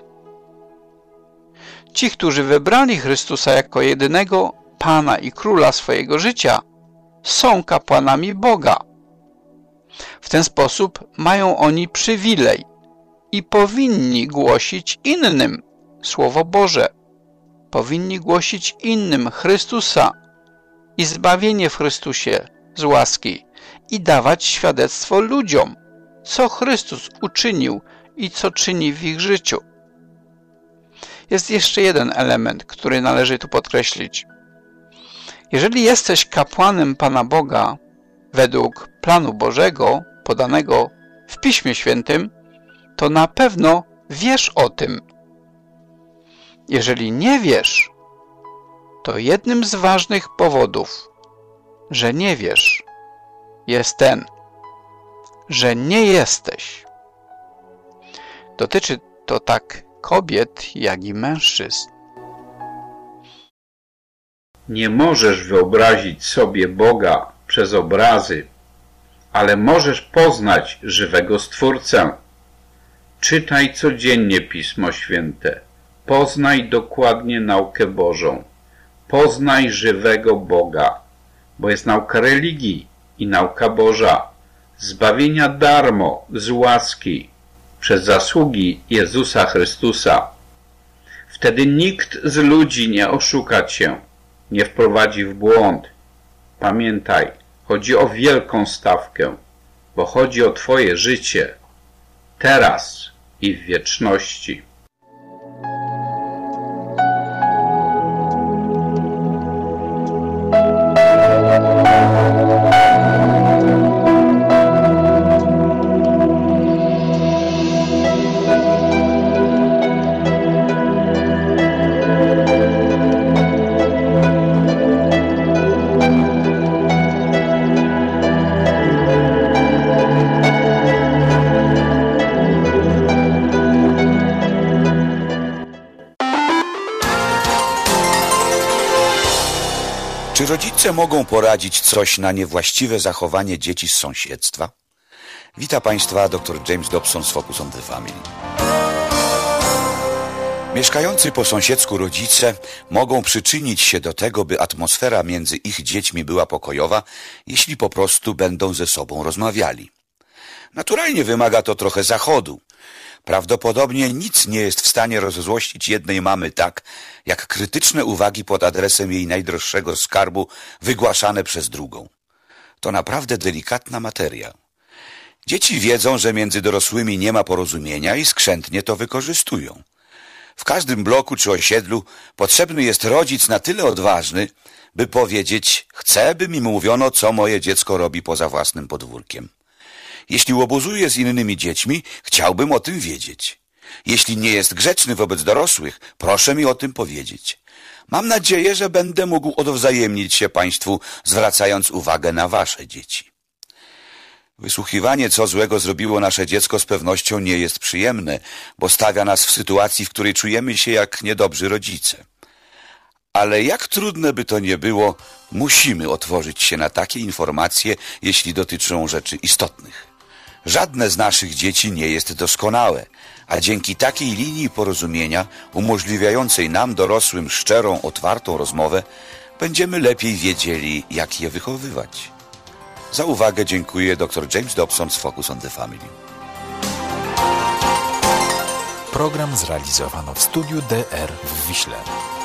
Ci, którzy wybrali Chrystusa jako jedynego Pana i Króla swojego życia, są kapłanami Boga. W ten sposób mają oni przywilej i powinni głosić innym Słowo Boże. Powinni głosić innym Chrystusa i zbawienie w Chrystusie z łaski i dawać świadectwo ludziom, co Chrystus uczynił i co czyni w ich życiu. Jest jeszcze jeden element, który należy tu podkreślić. Jeżeli jesteś kapłanem Pana Boga według planu Bożego podanego w Piśmie Świętym, to na pewno wiesz o tym. Jeżeli nie wiesz, to jednym z ważnych powodów, że nie wiesz, jest ten, że nie jesteś. Dotyczy to tak kobiet, jak i mężczyzn. Nie możesz wyobrazić sobie Boga przez obrazy, ale możesz poznać żywego Stwórcę. Czytaj codziennie Pismo Święte. Poznaj dokładnie naukę Bożą. Poznaj żywego Boga, bo jest nauka religii i nauka Boża, zbawienia darmo, z łaski, przez zasługi Jezusa Chrystusa. Wtedy nikt z ludzi nie oszuka cię, nie wprowadzi w błąd. Pamiętaj, chodzi o wielką stawkę, bo chodzi o twoje życie, teraz i w wieczności. Czy rodzice mogą poradzić coś na niewłaściwe zachowanie dzieci z sąsiedztwa? Wita Państwa dr James Dobson z Focus on the Family. Mieszkający po sąsiedzku rodzice mogą przyczynić się do tego, by atmosfera między ich dziećmi była pokojowa, jeśli po prostu będą ze sobą rozmawiali. Naturalnie wymaga to trochę zachodu. Prawdopodobnie nic nie jest w stanie rozzłościć jednej mamy tak, jak krytyczne uwagi pod adresem jej najdroższego skarbu wygłaszane przez drugą. To naprawdę delikatna materia. Dzieci wiedzą, że między dorosłymi nie ma porozumienia i skrzętnie to wykorzystują. W każdym bloku czy osiedlu potrzebny jest rodzic na tyle odważny, by powiedzieć: chcę, by mi mówiono, co moje dziecko robi poza własnym podwórkiem. Jeśli łobuzuje z innymi dziećmi, chciałbym o tym wiedzieć. Jeśli nie jest grzeczny wobec dorosłych, proszę mi o tym powiedzieć. Mam nadzieję, że będę mógł odwzajemnić się państwu, zwracając uwagę na wasze dzieci. Wysłuchiwanie, co złego zrobiło nasze dziecko, z pewnością nie jest przyjemne, bo stawia nas w sytuacji, w której czujemy się jak niedobrzy rodzice. Ale jak trudne by to nie było, musimy otworzyć się na takie informacje, jeśli dotyczą rzeczy istotnych. Żadne z naszych dzieci nie jest doskonałe, a dzięki takiej linii porozumienia, umożliwiającej nam, dorosłym, szczerą, otwartą rozmowę, będziemy lepiej wiedzieli, jak je wychowywać. Za uwagę dziękuję dr James Dobson z Focus on the Family. Program zrealizowano w studiu DR w Wiśle.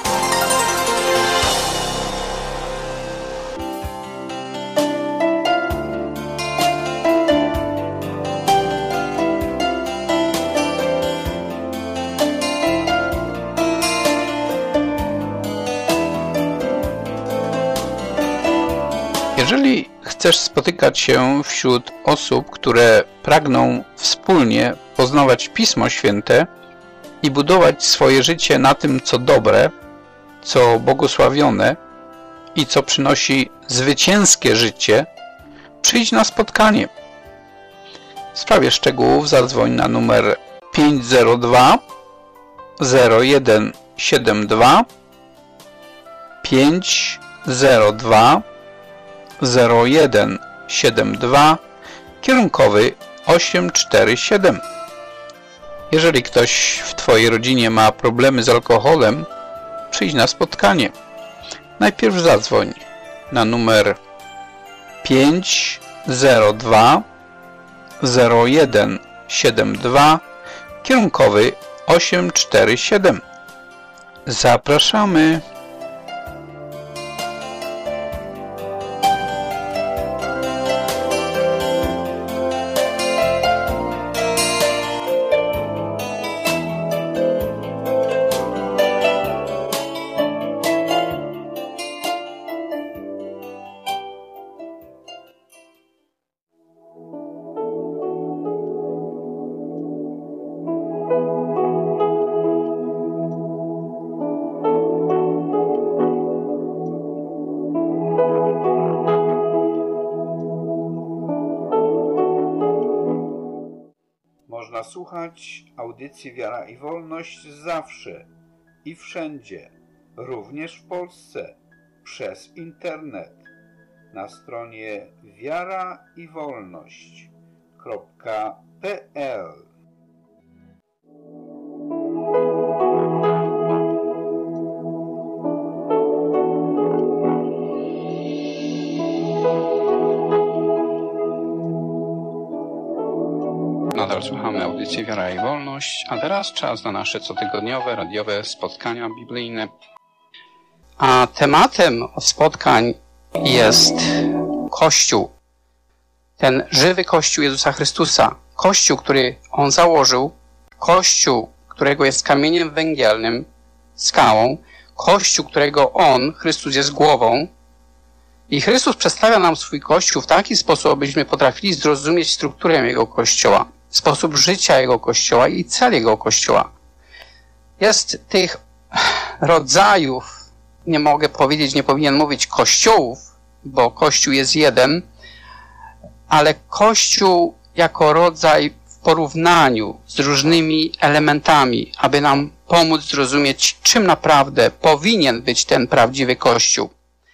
Jeżeli chcesz spotykać się wśród osób, które pragną wspólnie poznawać Pismo Święte i budować swoje życie na tym, co dobre, co błogosławione i co przynosi zwycięskie życie, przyjdź na spotkanie. W sprawie szczegółów zadzwoń na numer 502 0172 502 0172 kierunkowy 847. Jeżeli ktoś w twojej rodzinie ma problemy z alkoholem, przyjdź na spotkanie. Najpierw zadzwoń na numer 502 0172 kierunkowy 847. Zapraszamy. Można słuchać audycji Wiara i Wolność zawsze i wszędzie, również w Polsce, przez internet, na stronie wiaraiwolność.pl. Nadal słuchamy audycji Wiara i Wolność, a teraz czas na nasze cotygodniowe radiowe spotkania biblijne. A tematem spotkań jest Kościół. Ten żywy Kościół Jezusa Chrystusa. Kościół, który On założył. Kościół, którego jest kamieniem węgielnym, skałą. Kościół, którego On, Chrystus, jest głową. I Chrystus przedstawia nam swój Kościół w taki sposób, abyśmy potrafili zrozumieć strukturę Jego Kościoła, sposób życia Jego Kościoła i cel Jego Kościoła. Jest tych rodzajów, nie mogę powiedzieć, nie powinien mówić kościołów, bo Kościół jest jeden, ale Kościół jako rodzaj w porównaniu z różnymi elementami, aby nam pomóc zrozumieć, czym naprawdę powinien być ten prawdziwy Kościół.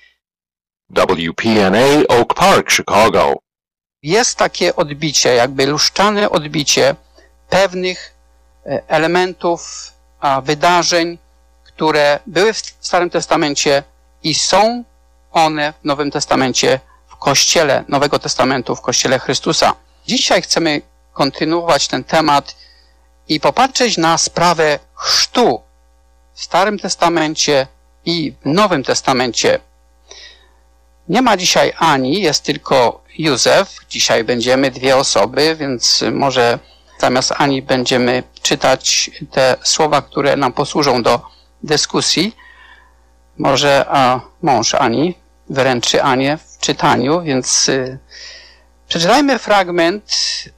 WPNA Oak Park, Chicago. Jest takie odbicie, jakby luszczane odbicie pewnych elementów, wydarzeń, które były w Starym Testamencie i są one w Nowym Testamencie, w Kościele Nowego Testamentu, w Kościele Chrystusa. Dzisiaj chcemy kontynuować ten temat i popatrzeć na sprawę chrztu w Starym Testamencie i w Nowym Testamencie. Nie ma dzisiaj Ani, jest tylko Józef. Dzisiaj będziemy dwie osoby, więc może zamiast Ani będziemy czytać te słowa, które nam posłużą do dyskusji. Może mąż Ani wyręczy Anię w czytaniu, więc przeczytajmy fragment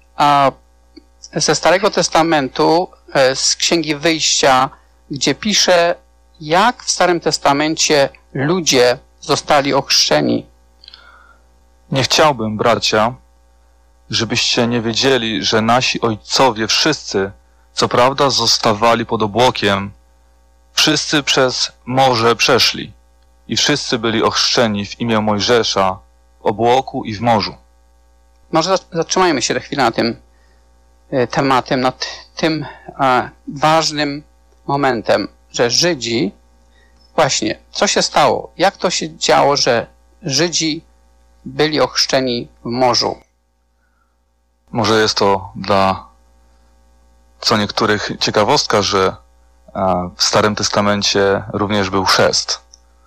ze Starego Testamentu, z Księgi Wyjścia, gdzie pisze, jak w Starym Testamencie ludzie zostali ochrzczeni. Nie chciałbym, bracia, żebyście nie wiedzieli, że nasi ojcowie wszyscy, co prawda, zostawali pod obłokiem, wszyscy przez morze przeszli i wszyscy byli ochrzczeni w imię Mojżesza w obłoku i w morzu. Może zatrzymajmy się na chwilę nad tym tematem, nad tym ważnym momentem, że Żydzi, właśnie, co się stało? Jak to się działo, że Żydzi byli ochrzczeni w morzu? Może jest to dla co niektórych ciekawostka, że w Starym Testamencie również był chrzest.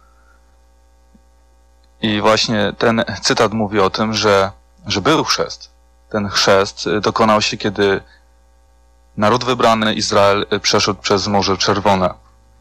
I właśnie ten cytat mówi o tym, że był chrzest. Ten chrzest dokonał się, kiedy naród wybrany Izrael przeszedł przez Morze Czerwone.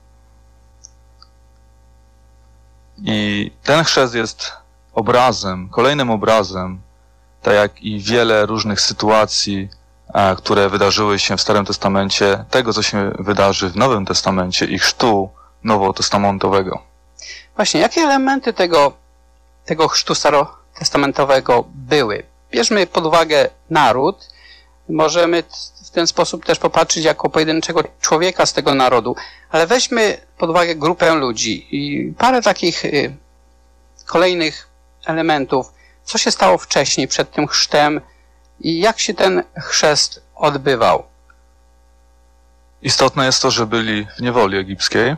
I ten chrzest jest obrazem, kolejnym obrazem, tak jak i wiele różnych sytuacji, które wydarzyły się w Starym Testamencie, tego, co się wydarzy w Nowym Testamencie i chrztu nowotestamentowego. Właśnie, jakie elementy tego chrztu starotestamentowego były? Bierzmy pod uwagę naród. Możemy w ten sposób też popatrzeć jako pojedynczego człowieka z tego narodu, ale weźmy pod uwagę grupę ludzi i parę takich kolejnych elementów. Co się stało wcześniej, przed tym chrztem i jak się ten chrzest odbywał? Istotne jest to, że byli w niewoli egipskiej.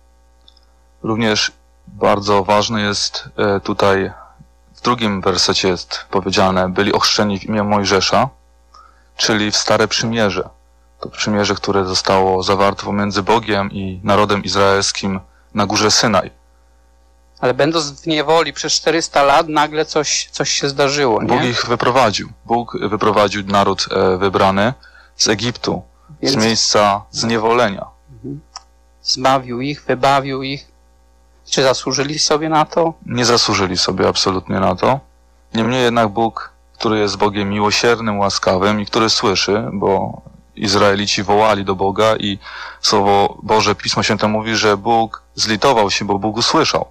Również bardzo ważne jest tutaj, w drugim wersecie jest powiedziane, byli ochrzczeni w imię Mojżesza, czyli w Stare Przymierze. To przymierze, które zostało zawarte pomiędzy Bogiem i narodem izraelskim na górze Synaj. Ale będąc w niewoli przez 400 lat, nagle coś się zdarzyło, nie? Bóg ich wyprowadził. Bóg wyprowadził naród wybrany z Egiptu, z miejsca zniewolenia. Zbawił ich, wybawił ich. Czy zasłużyli sobie na to? Nie zasłużyli sobie absolutnie na to. Niemniej jednak Bóg, który jest Bogiem miłosiernym, łaskawym i który słyszy, bo Izraelici wołali do Boga i Słowo Boże, Pismo Święte mówi, że Bóg zlitował się, bo Bóg usłyszał.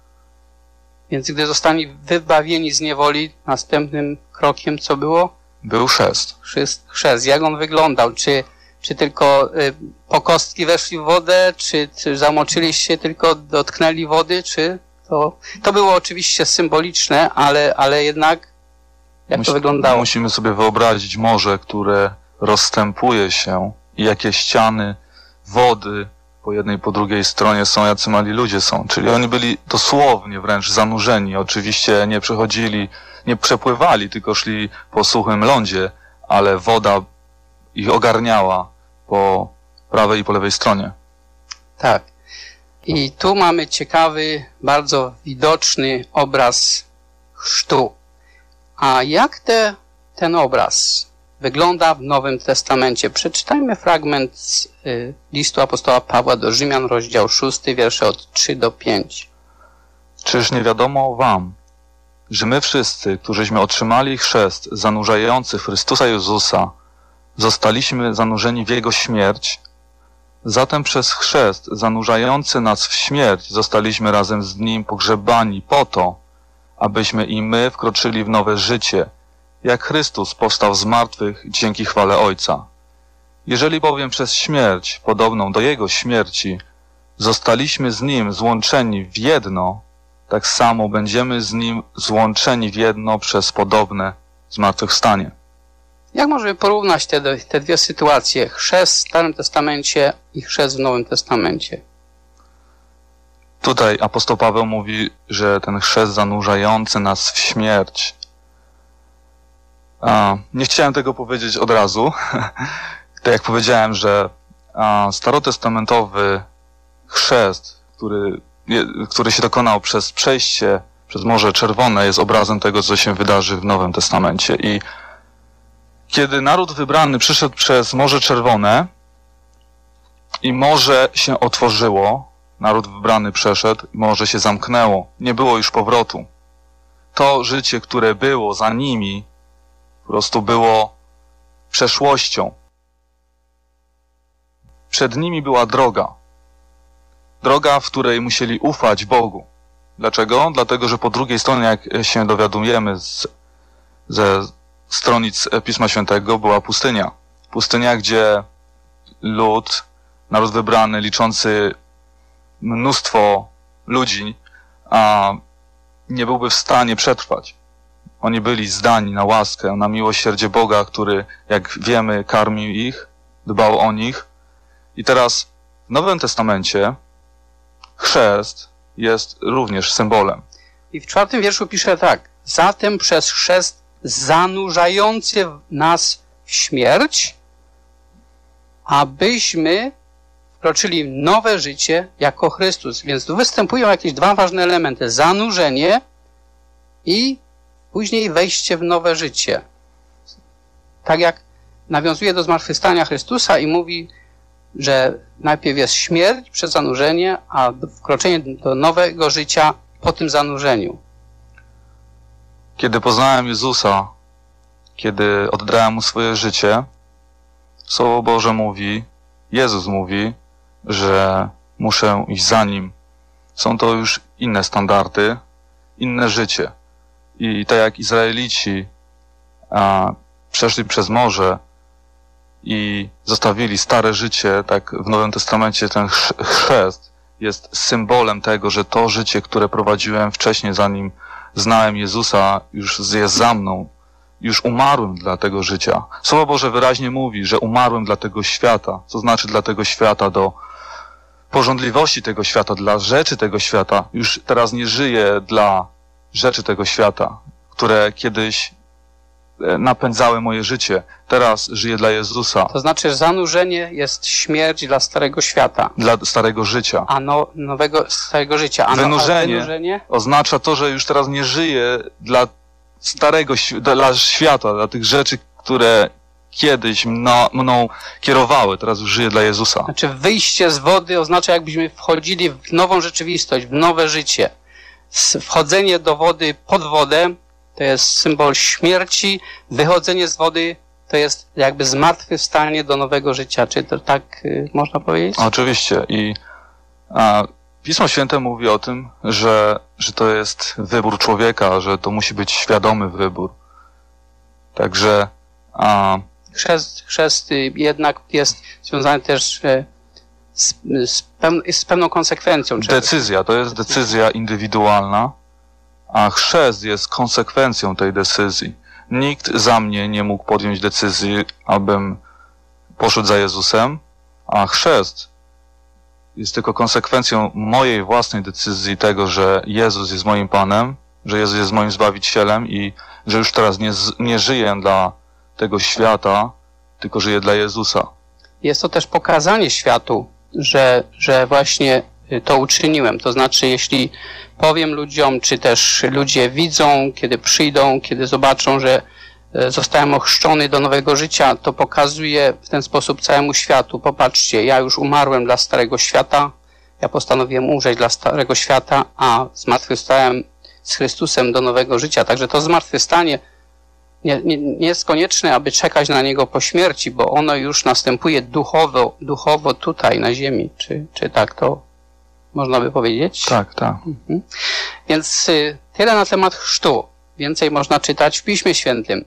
Więc gdy zostali wybawieni z niewoli, następnym krokiem co było? Był chrzest. Chrzest. Jak on wyglądał? Czy tylko po kostki weszli w wodę? Czy zamoczyli się, tylko dotknęli wody? Czy to było oczywiście symboliczne, ale jednak jak to wyglądało? Musimy sobie wyobrazić morze, które rozstępuje się i jakie ściany wody po jednej i po drugiej stronie są, jacy mali ludzie są. Czyli oni byli dosłownie wręcz zanurzeni. Oczywiście nie przechodzili, nie przepływali, tylko szli po suchym lądzie, ale woda ich ogarniała po prawej i po lewej stronie. Tak. I tu mamy ciekawy, bardzo widoczny obraz chrztu. A jak ten obraz wygląda w Nowym Testamencie? Przeczytajmy fragment z listu apostoła Pawła do Rzymian, rozdział 6, wiersze od 3 do 5. Czyż nie wiadomo wam, że my wszyscy, którzyśmy otrzymali chrzest zanurzający Chrystusa Jezusa, zostaliśmy zanurzeni w Jego śmierć? Zatem przez chrzest zanurzający nas w śmierć zostaliśmy razem z Nim pogrzebani po to, abyśmy i my wkroczyli w nowe życie, jak Chrystus powstał z martwych dzięki chwale Ojca. Jeżeli bowiem przez śmierć, podobną do Jego śmierci, zostaliśmy z Nim złączeni w jedno, tak samo będziemy z Nim złączeni w jedno przez podobne zmartwychwstanie. Jak możemy porównać te dwie sytuacje? Chrzest w Starym Testamencie i chrzest w Nowym Testamencie. Tutaj apostoł Paweł mówi, że ten chrzest zanurzający nas w śmierć. Nie chciałem tego powiedzieć od razu. Tak jak powiedziałem, że starotestamentowy chrzest, który się dokonał przez przejście przez Morze Czerwone, jest obrazem tego, co się wydarzy w Nowym Testamencie. I kiedy naród wybrany przyszedł przez Morze Czerwone i morze się otworzyło, naród wybrany przeszedł i morze się zamknęło. Nie było już powrotu. To życie, które było za nimi, po prostu było przeszłością. Przed nimi była droga. Droga, w której musieli ufać Bogu. Dlaczego? Dlatego, że po drugiej stronie, jak się dowiadujemy ze stronic Pisma Świętego, była pustynia. Pustynia, gdzie lud, naród wybrany, liczący mnóstwo ludzi, nie byłby w stanie przetrwać. Oni byli zdani na łaskę, na miłosierdzie Boga, który, jak wiemy, karmił ich, dbał o nich. I teraz w Nowym Testamencie chrzest jest również symbolem. I w 4 wierszu pisze tak. Zatem przez chrzest zanurzający nas w śmierć, abyśmy wkroczyli w nowe życie jako Chrystus. Więc tu występują jakieś dwa ważne elementy. Zanurzenie i później wejście w nowe życie. Tak jak nawiązuje do zmartwychwstania Chrystusa i mówi, że najpierw jest śmierć przez zanurzenie, a wkroczenie do nowego życia po tym zanurzeniu. Kiedy poznałem Jezusa, kiedy oddałem Mu swoje życie, Słowo Boże mówi, Jezus mówi, że muszę iść za Nim. Są to już inne standardy, inne życie. I tak jak Izraelici przeszli przez morze i zostawili stare życie, tak w Nowym Testamencie ten chrzest jest symbolem tego, że to życie, które prowadziłem wcześniej, zanim znałem Jezusa, już jest za mną. Już umarłem dla tego życia. Słowo Boże wyraźnie mówi, że umarłem dla tego świata. Co znaczy dla tego świata? Do pożądliwości tego świata, dla rzeczy tego świata. Już teraz nie żyję dla rzeczy tego świata, które kiedyś napędzały moje życie. Teraz żyję dla Jezusa. To znaczy, że zanurzenie jest śmierć dla starego świata. Dla starego życia. A nowego starego życia. A wynurzenie oznacza to, że już teraz nie żyję dla starego, dla świata, dla tych rzeczy, które kiedyś mną kierowały. Teraz już żyję dla Jezusa. Znaczy wyjście z wody oznacza, jakbyśmy wchodzili w nową rzeczywistość, w nowe życie. Wchodzenie do wody pod wodę to jest symbol śmierci, wychodzenie z wody to jest jakby zmartwychwstanie do nowego życia. Czy to tak można powiedzieć? Oczywiście. I Pismo Święte mówi o tym, że to jest wybór człowieka, że to musi być świadomy wybór. Także chrzest jednak jest związany też z pewną konsekwencją. Decyzja, to jest decyzja indywidualna, a chrzest jest konsekwencją tej decyzji. Nikt za mnie nie mógł podjąć decyzji, abym poszedł za Jezusem, a chrzest jest tylko konsekwencją mojej własnej decyzji tego, że Jezus jest moim Panem, że Jezus jest moim Zbawicielem i że już teraz nie żyję dla tego świata, tylko żyję dla Jezusa. Jest to też pokazanie światu, że właśnie to uczyniłem. To znaczy, jeśli powiem ludziom, czy też ludzie widzą, kiedy przyjdą, kiedy zobaczą, że zostałem ochrzczony do nowego życia, to pokazuję w ten sposób całemu światu. Popatrzcie, ja już umarłem dla starego świata, ja postanowiłem umrzeć dla starego świata, a zmartwychwstałem z Chrystusem do nowego życia. Także to zmartwychwstanie nie jest konieczne, aby czekać na niego po śmierci, bo ono już następuje duchowo tutaj na ziemi. Czy tak to można by powiedzieć? Tak, tak. Mhm. Więc tyle na temat chrztu. Więcej można czytać w Piśmie Świętym.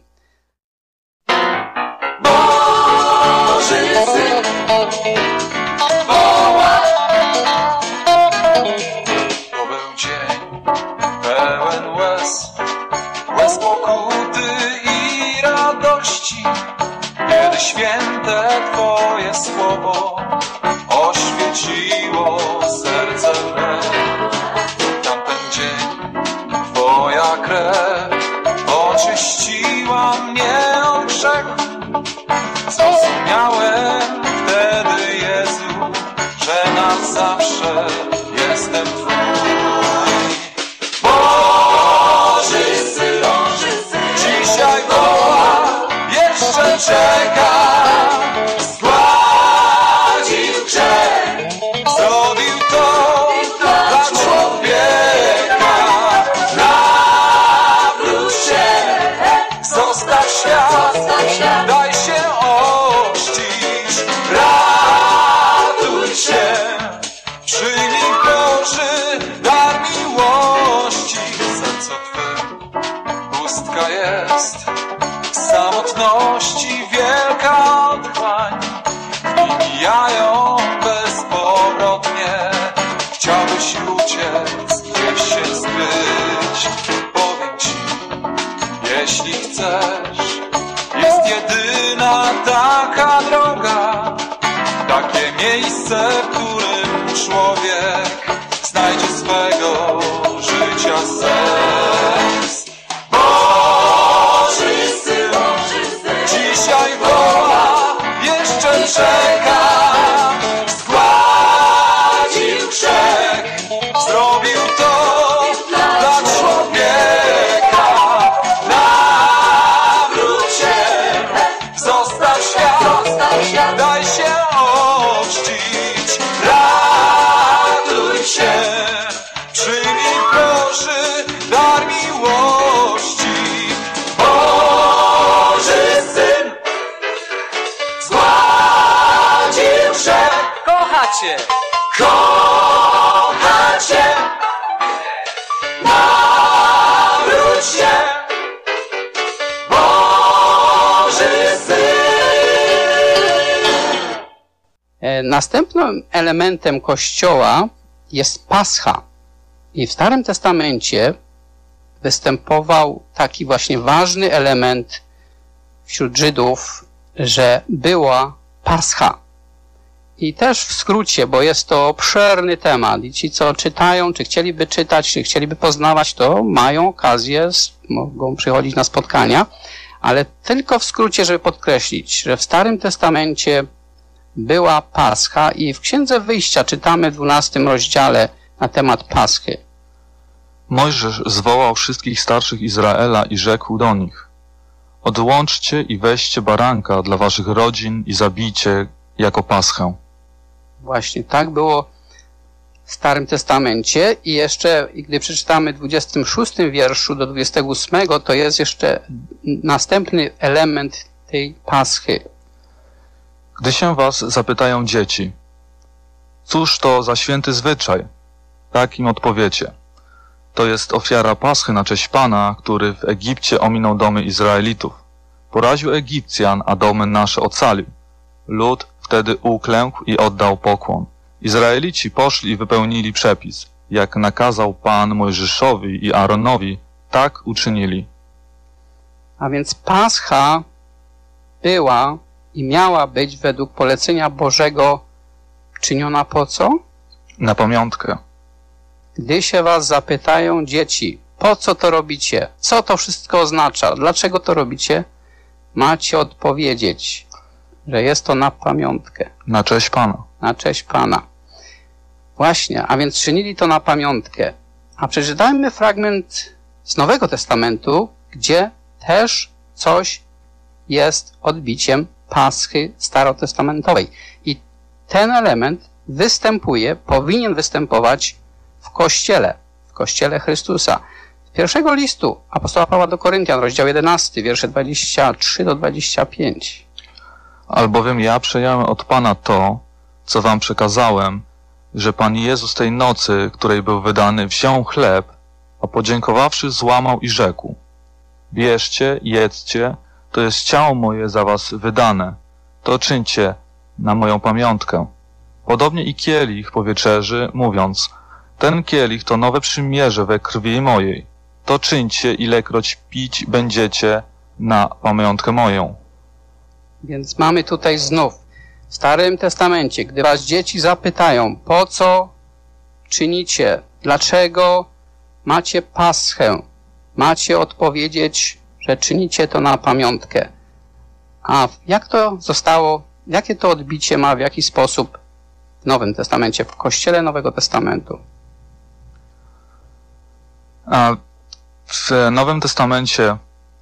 Boży Syn woła. To był dzień pełen łez pokuty i radości, kiedy święte Twoje słowo oświeciło serce me. Tamten dzień Twoja krew oczyściła mnie od grzechu. Zrozumiałem wtedy, Jezu, że na zawsze jestem Twój. Boży Syn dzisiaj woła, jeszcze czeka. Zgładził grzech, zrobił to, jedna taka droga, takie miejsce, w którym człowiek znajdzie swego życia sens. Boży Syn dzisiaj woła, jeszcze czeka, zgładził grzech, zrobił to dla człowieka. Nawróć się, zostaw świat, daj się ochrzcić, ratuj się, przyjmij Boży dar miłości. Boży Syn zgładził grzech, kocha Cię, kocha Cię, nawróć się, Boży Syn. Następnym elementem Kościoła jest Pascha. I w Starym Testamencie występował taki właśnie ważny element wśród Żydów, że była Pascha. I też w skrócie, bo jest to obszerny temat i ci, co czytają, czy chcieliby czytać, czy chcieliby poznawać, to mają okazję, mogą przychodzić na spotkania, ale tylko w skrócie, żeby podkreślić, że w Starym Testamencie była Pascha i w Księdze Wyjścia czytamy w 12 rozdziale na temat Paschy. Mojżesz zwołał wszystkich starszych Izraela i rzekł do nich: odłączcie i weźcie baranka dla waszych rodzin i zabijcie jako Paschę. Właśnie tak było w Starym Testamencie i jeszcze, gdy przeczytamy w 26 wierszu do 28, to jest jeszcze następny element tej Paschy. Gdy się was zapytają dzieci, cóż to za święty zwyczaj? Tak im odpowiecie: to jest ofiara Paschy na cześć Pana, który w Egipcie ominął domy Izraelitów. Poraził Egipcjan, a domy nasze ocalił. Lud wtedy uklękł i oddał pokłon. Izraelici poszli i wypełnili przepis. Jak nakazał Pan Mojżeszowi i Aaronowi, tak uczynili. A więc Pascha była i miała być według polecenia Bożego czyniona po co? Na pamiątkę. Gdy się was zapytają dzieci, po co to robicie? Co to wszystko oznacza? Dlaczego to robicie? Macie odpowiedzieć, że jest to na pamiątkę. Na cześć Pana. Na cześć Pana. Właśnie, a więc czynili to na pamiątkę. A przeczytajmy fragment z Nowego Testamentu, gdzie też coś jest odbiciem Paschy starotestamentowej. I ten element występuje, powinien występować w Kościele Chrystusa. Z pierwszego listu apostoła Pawła do Koryntian, rozdział 11, wiersze 23 do 25. Albowiem ja przejąłem od Pana to, co wam przekazałem, że Pan Jezus tej nocy, której był wydany, wziął chleb, a podziękowawszy złamał i rzekł: bierzcie, jedzcie, to jest ciało moje za was wydane, to czyńcie na moją pamiątkę. Podobnie i kielich po wieczerzy, mówiąc: ten kielich to nowe przymierze we krwi mojej, to czyńcie, ilekroć pić będziecie na pamiątkę moją. Więc mamy tutaj znów w Starym Testamencie, gdy was dzieci zapytają, po co czynicie, dlaczego macie Paschę, macie odpowiedzieć, że czynicie to na pamiątkę. A jak to zostało, jakie to odbicie ma, w jaki sposób w Nowym Testamencie, w Kościele Nowego Testamentu? W Nowym Testamencie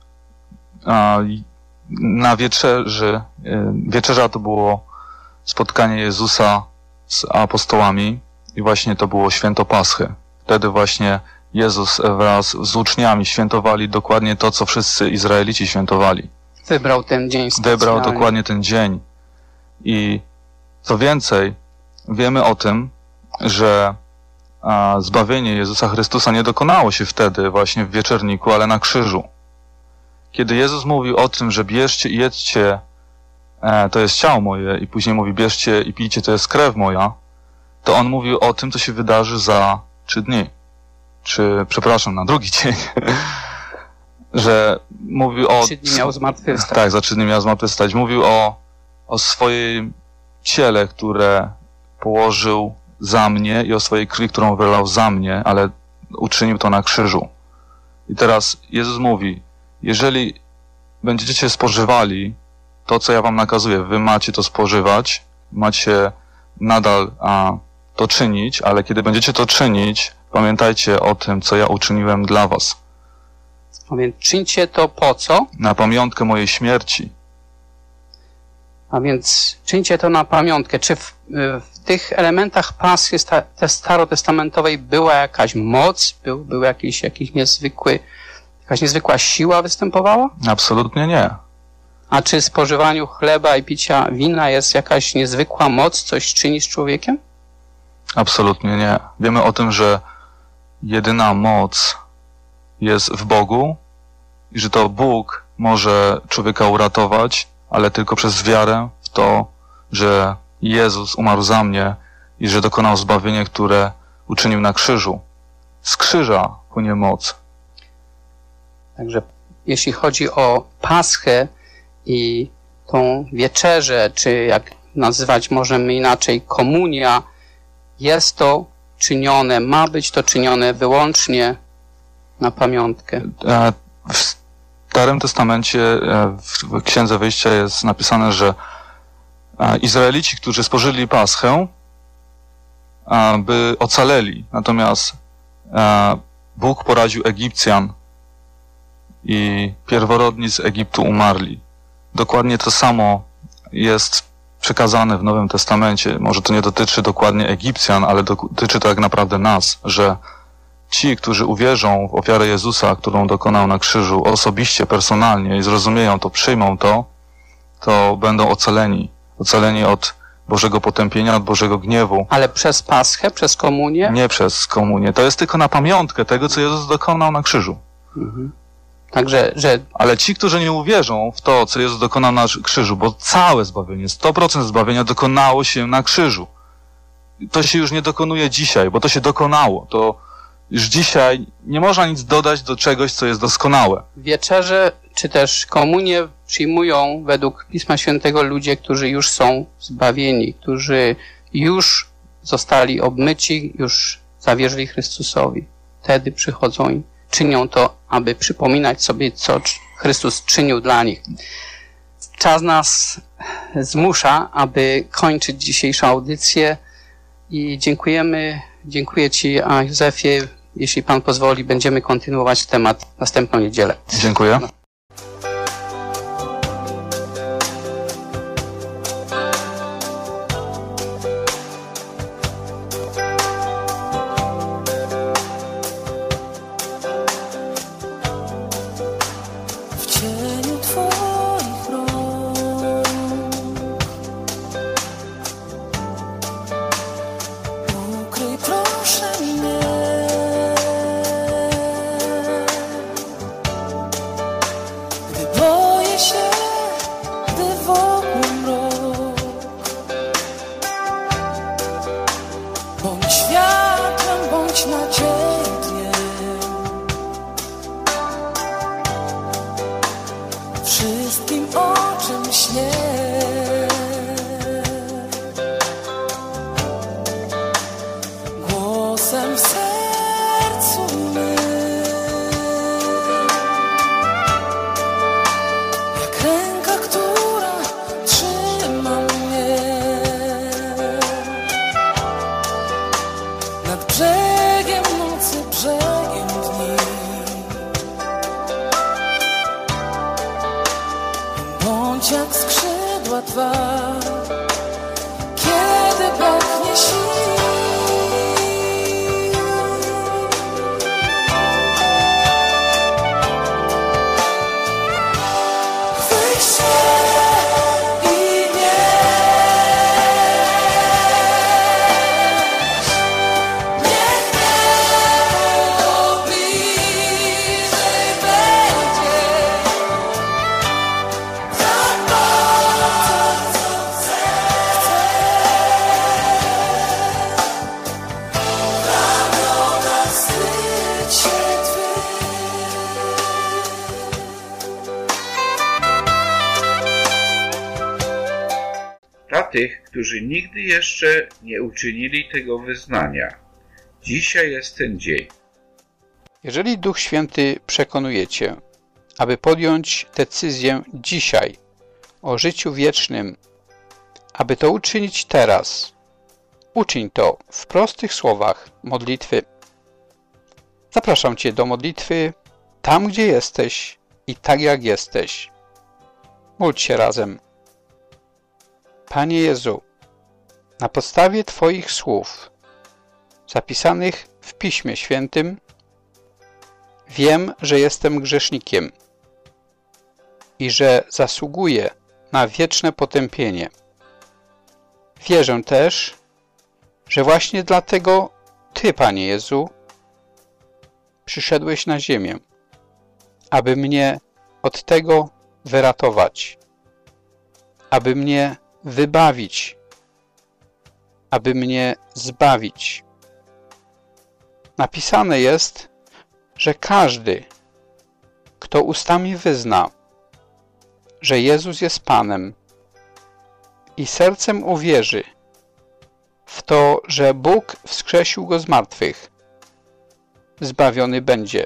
na wieczerzy, wieczerza to było spotkanie Jezusa z apostołami i właśnie to było święto Paschy. Wtedy właśnie Jezus wraz z uczniami świętowali dokładnie to, co wszyscy Izraelici świętowali. Wybrał ten dzień specjalnie. Wybrał dokładnie ten dzień. I co więcej, wiemy o tym, że zbawienie Jezusa Chrystusa nie dokonało się wtedy właśnie w wieczerniku, ale na krzyżu. Kiedy Jezus mówił o tym, że bierzcie i jedzcie, to jest ciało moje, i później mówi: bierzcie i pijcie, to jest krew moja, to On mówił o tym, co się wydarzy za 3 dni. Przepraszam, na drugi dzień. że mówił o... 3 dni miał zmartwychwstać. Tak, za 3 dni miał zmartwychwstać. Mówił o swojej ciele, które położył za mnie i o swojej krwi, którą wylał za mnie, ale uczynił to na krzyżu. I teraz Jezus mówi, jeżeli będziecie spożywali to, co ja wam nakazuję, wy macie to spożywać, macie nadal to czynić, ale kiedy będziecie to czynić, pamiętajcie o tym, co ja uczyniłem dla was. A więc czyńcie to po co? Na pamiątkę mojej śmierci. A więc czyńcie to na pamiątkę. Czy w tych elementach Paschy starotestamentowej była jakaś moc? Był jakiś jakaś niezwykła siła występowała? Absolutnie nie. A czy w spożywaniu chleba i picia wina jest jakaś niezwykła moc? Coś czyni z człowiekiem? Absolutnie nie. Wiemy o tym, że jedyna moc jest w Bogu i że to Bóg może człowieka uratować, ale tylko przez wiarę w to, że Jezus umarł za mnie i że dokonał zbawienie, które uczynił na krzyżu. Z krzyża płynie moc. Także jeśli chodzi o Paschę i tą wieczerzę, czy jak nazywać możemy inaczej, komunia, jest to czynione, ma być to czynione wyłącznie na pamiątkę. W Starym Testamencie, w Księdze Wyjścia jest napisane, że Izraelici, którzy spożyli Paschę, by ocaleli. Natomiast Bóg poraził Egipcjan i pierworodni z Egiptu umarli. Dokładnie to samo jest przekazane w Nowym Testamencie. Może to nie dotyczy dokładnie Egipcjan, ale dotyczy to jak naprawdę nas, że ci, którzy uwierzą w ofiarę Jezusa, którą dokonał na krzyżu osobiście, personalnie i zrozumieją to, przyjmą to będą ocaleni. Ocaleni od Bożego potępienia, od Bożego gniewu. Ale przez Paschę, przez komunię? Nie przez komunię. To jest tylko na pamiątkę tego, co Jezus dokonał na krzyżu. Mhm. Także, Ale ci, którzy nie uwierzą w to, co Jezus dokonał na krzyżu, bo całe zbawienie, 100% zbawienia dokonało się na krzyżu. To się już nie dokonuje dzisiaj, bo to się dokonało. To już dzisiaj nie można nic dodać do czegoś, co jest doskonałe. Wieczerze, czy też komunię przyjmują według Pisma Świętego ludzie, którzy już są zbawieni, którzy już zostali obmyci, już zawierzyli Chrystusowi. Wtedy przychodzą i czynią to, aby przypominać sobie, co Chrystus czynił dla nich. Czas nas zmusza, aby kończyć dzisiejszą audycję i dziękuję Ci, a Józefie, jeśli Pan pozwoli, będziemy kontynuować temat następną niedzielę. Dziękuję. tych, którzy nigdy jeszcze nie uczynili tego wyznania. Dzisiaj jest ten dzień. Jeżeli Duch Święty przekonuje Cię, aby podjąć decyzję dzisiaj o życiu wiecznym, aby to uczynić teraz, uczyń to w prostych słowach modlitwy. Zapraszam Cię do modlitwy tam, gdzie jesteś i tak jak jesteś. Módl się razem. Panie Jezu, na podstawie Twoich słów zapisanych w Piśmie Świętym wiem, że jestem grzesznikiem i że zasługuję na wieczne potępienie. Wierzę też, że właśnie dlatego Ty, Panie Jezu, przyszedłeś na ziemię, aby mnie od tego wyratować, aby mnie wybawić, aby mnie zbawić. Napisane jest, że każdy, kto ustami wyzna, że Jezus jest Panem i sercem uwierzy w to, że Bóg wskrzesił Go z martwych, zbawiony będzie,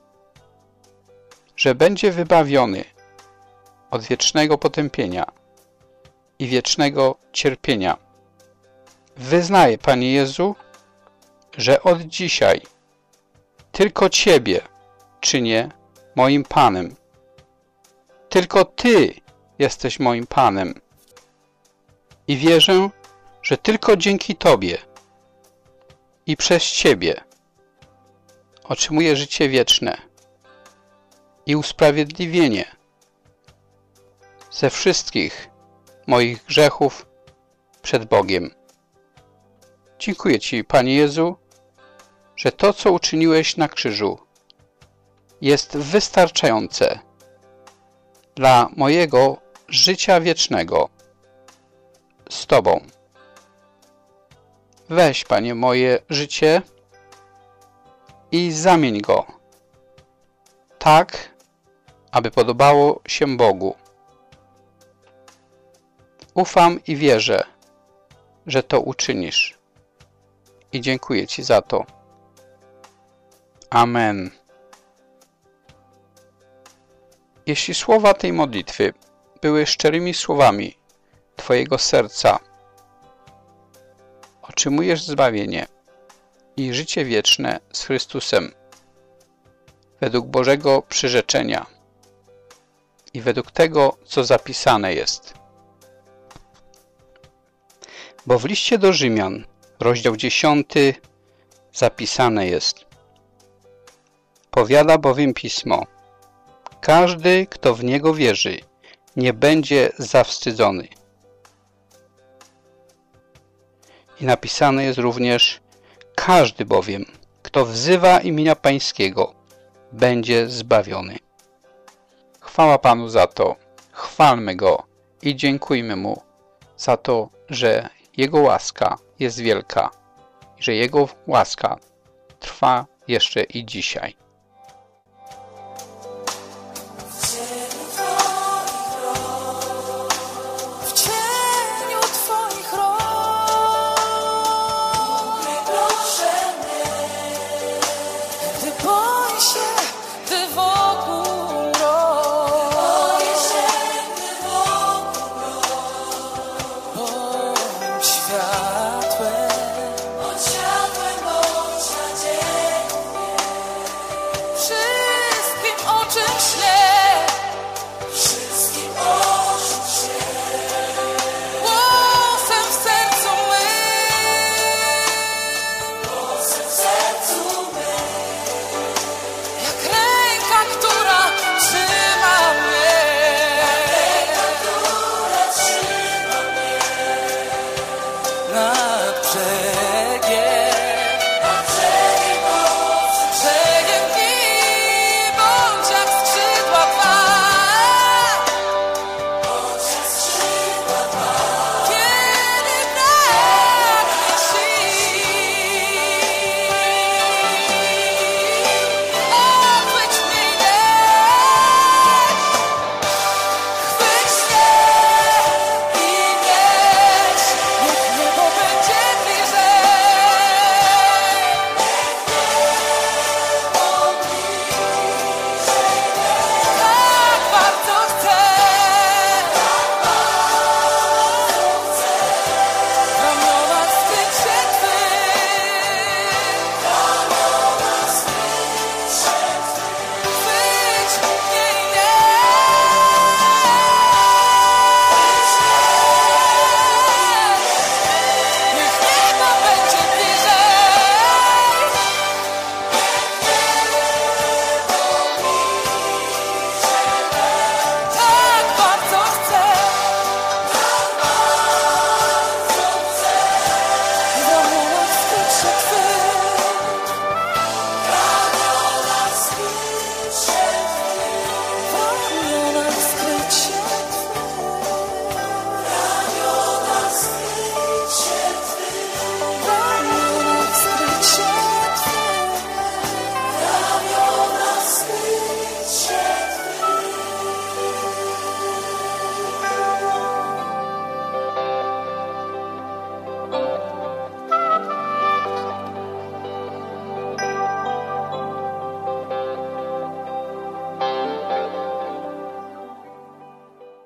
że będzie wybawiony od wiecznego potępienia i wiecznego cierpienia. Wyznaję, Panie Jezu, że od dzisiaj tylko Ciebie czynię moim Panem. Tylko Ty jesteś moim Panem. I wierzę, że tylko dzięki Tobie i przez Ciebie otrzymuję życie wieczne i usprawiedliwienie ze wszystkich moich grzechów przed Bogiem. Dziękuję Ci, Panie Jezu, że to, co uczyniłeś na krzyżu, jest wystarczające dla mojego życia wiecznego z Tobą. Weź, Panie, moje życie i zamień go tak, aby podobało się Bogu. Ufam i wierzę, że to uczynisz. I dziękuję Ci za to. Amen. Jeśli słowa tej modlitwy były szczerymi słowami Twojego serca, otrzymujesz zbawienie i życie wieczne z Chrystusem według Bożego przyrzeczenia i według tego, co zapisane jest. Bo w liście do Rzymian, rozdział 10, zapisane jest: powiada bowiem Pismo, każdy, kto w Niego wierzy, nie będzie zawstydzony. I napisane jest również: każdy bowiem, kto wzywa imienia Pańskiego, będzie zbawiony. Chwała Panu za to, chwalmy Go i dziękujmy Mu za to, że Jego łaska jest wielka i że Jego łaska trwa jeszcze i dzisiaj.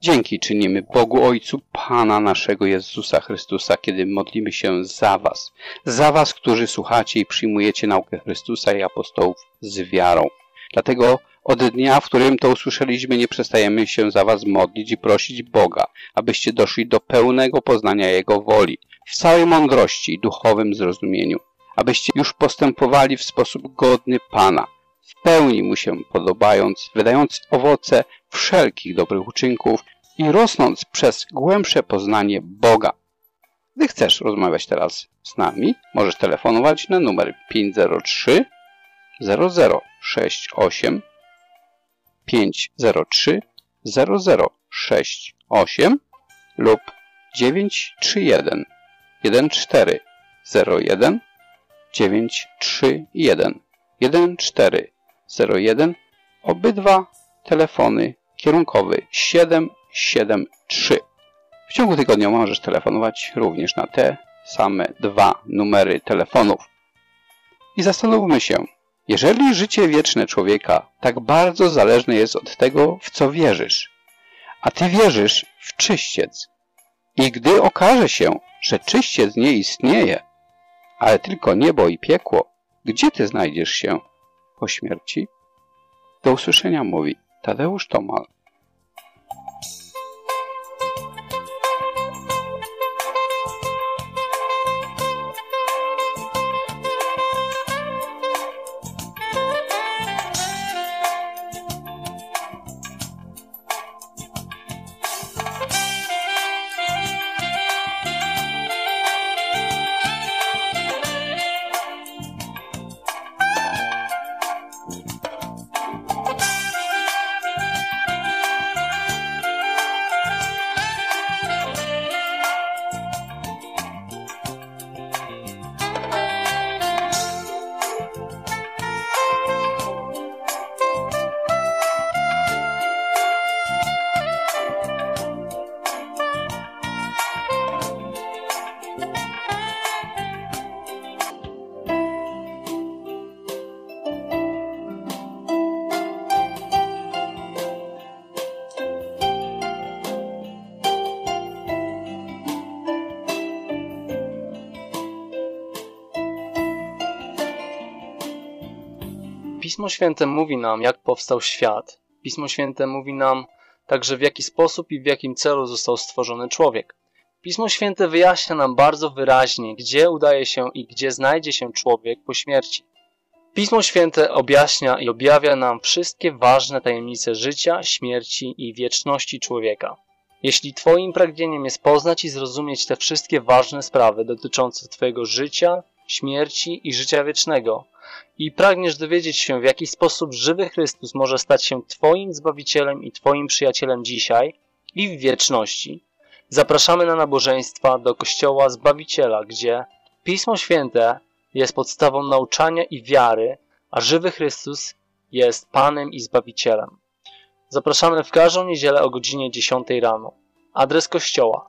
Dzięki czynimy Bogu Ojcu Pana naszego Jezusa Chrystusa, kiedy modlimy się za was, którzy słuchacie i przyjmujecie naukę Chrystusa i apostołów z wiarą. Dlatego od dnia, w którym to usłyszeliśmy, nie przestajemy się za was modlić i prosić Boga, abyście doszli do pełnego poznania Jego woli, w całej mądrości i duchowym zrozumieniu, abyście już postępowali w sposób godny Pana, w pełni Mu się podobając, wydając owoce wszelkich dobrych uczynków i rosnąc przez głębsze poznanie Boga. Gdy chcesz rozmawiać teraz z nami, możesz telefonować na numer 503 0068 503 0068 lub 931 1401 931 1401. Obydwa telefony kierunkowy 773. W ciągu tygodnia możesz telefonować również na te same dwa numery telefonów. I zastanówmy się, jeżeli życie wieczne człowieka tak bardzo zależne jest od tego, w co wierzysz, a ty wierzysz w czyściec, i gdy okaże się, że czyściec nie istnieje, ale tylko niebo i piekło, gdzie ty znajdziesz się po śmierci? Do usłyszenia, mówi Tadeusz Tomal. Pismo Święte mówi nam, jak powstał świat. Pismo Święte mówi nam także, w jaki sposób i w jakim celu został stworzony człowiek. Pismo Święte wyjaśnia nam bardzo wyraźnie, gdzie udaje się i gdzie znajdzie się człowiek po śmierci. Pismo Święte objaśnia i objawia nam wszystkie ważne tajemnice życia, śmierci i wieczności człowieka. Jeśli Twoim pragnieniem jest poznać i zrozumieć te wszystkie ważne sprawy dotyczące Twojego życia, śmierci i życia wiecznego i pragniesz dowiedzieć się, w jaki sposób żywy Chrystus może stać się Twoim Zbawicielem i Twoim przyjacielem dzisiaj i w wieczności, zapraszamy na nabożeństwa do Kościoła Zbawiciela, gdzie Pismo Święte jest podstawą nauczania i wiary, a żywy Chrystus jest Panem i Zbawicielem. Zapraszamy w każdą niedzielę o godzinie 10 rano. Adres kościoła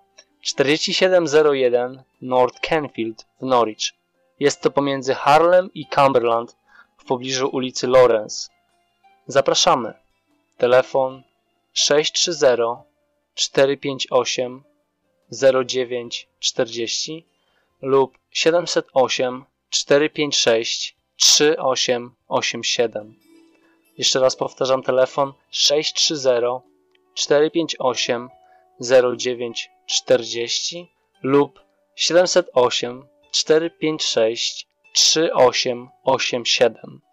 4701 North Canfield w Norwich. Jest to pomiędzy Harlem i Cumberland w pobliżu ulicy Lawrence. Zapraszamy. Telefon 630 458 0940 lub 708 456 3887. Jeszcze raz powtarzam, telefon 630 458 0940 lub 708 456 3887.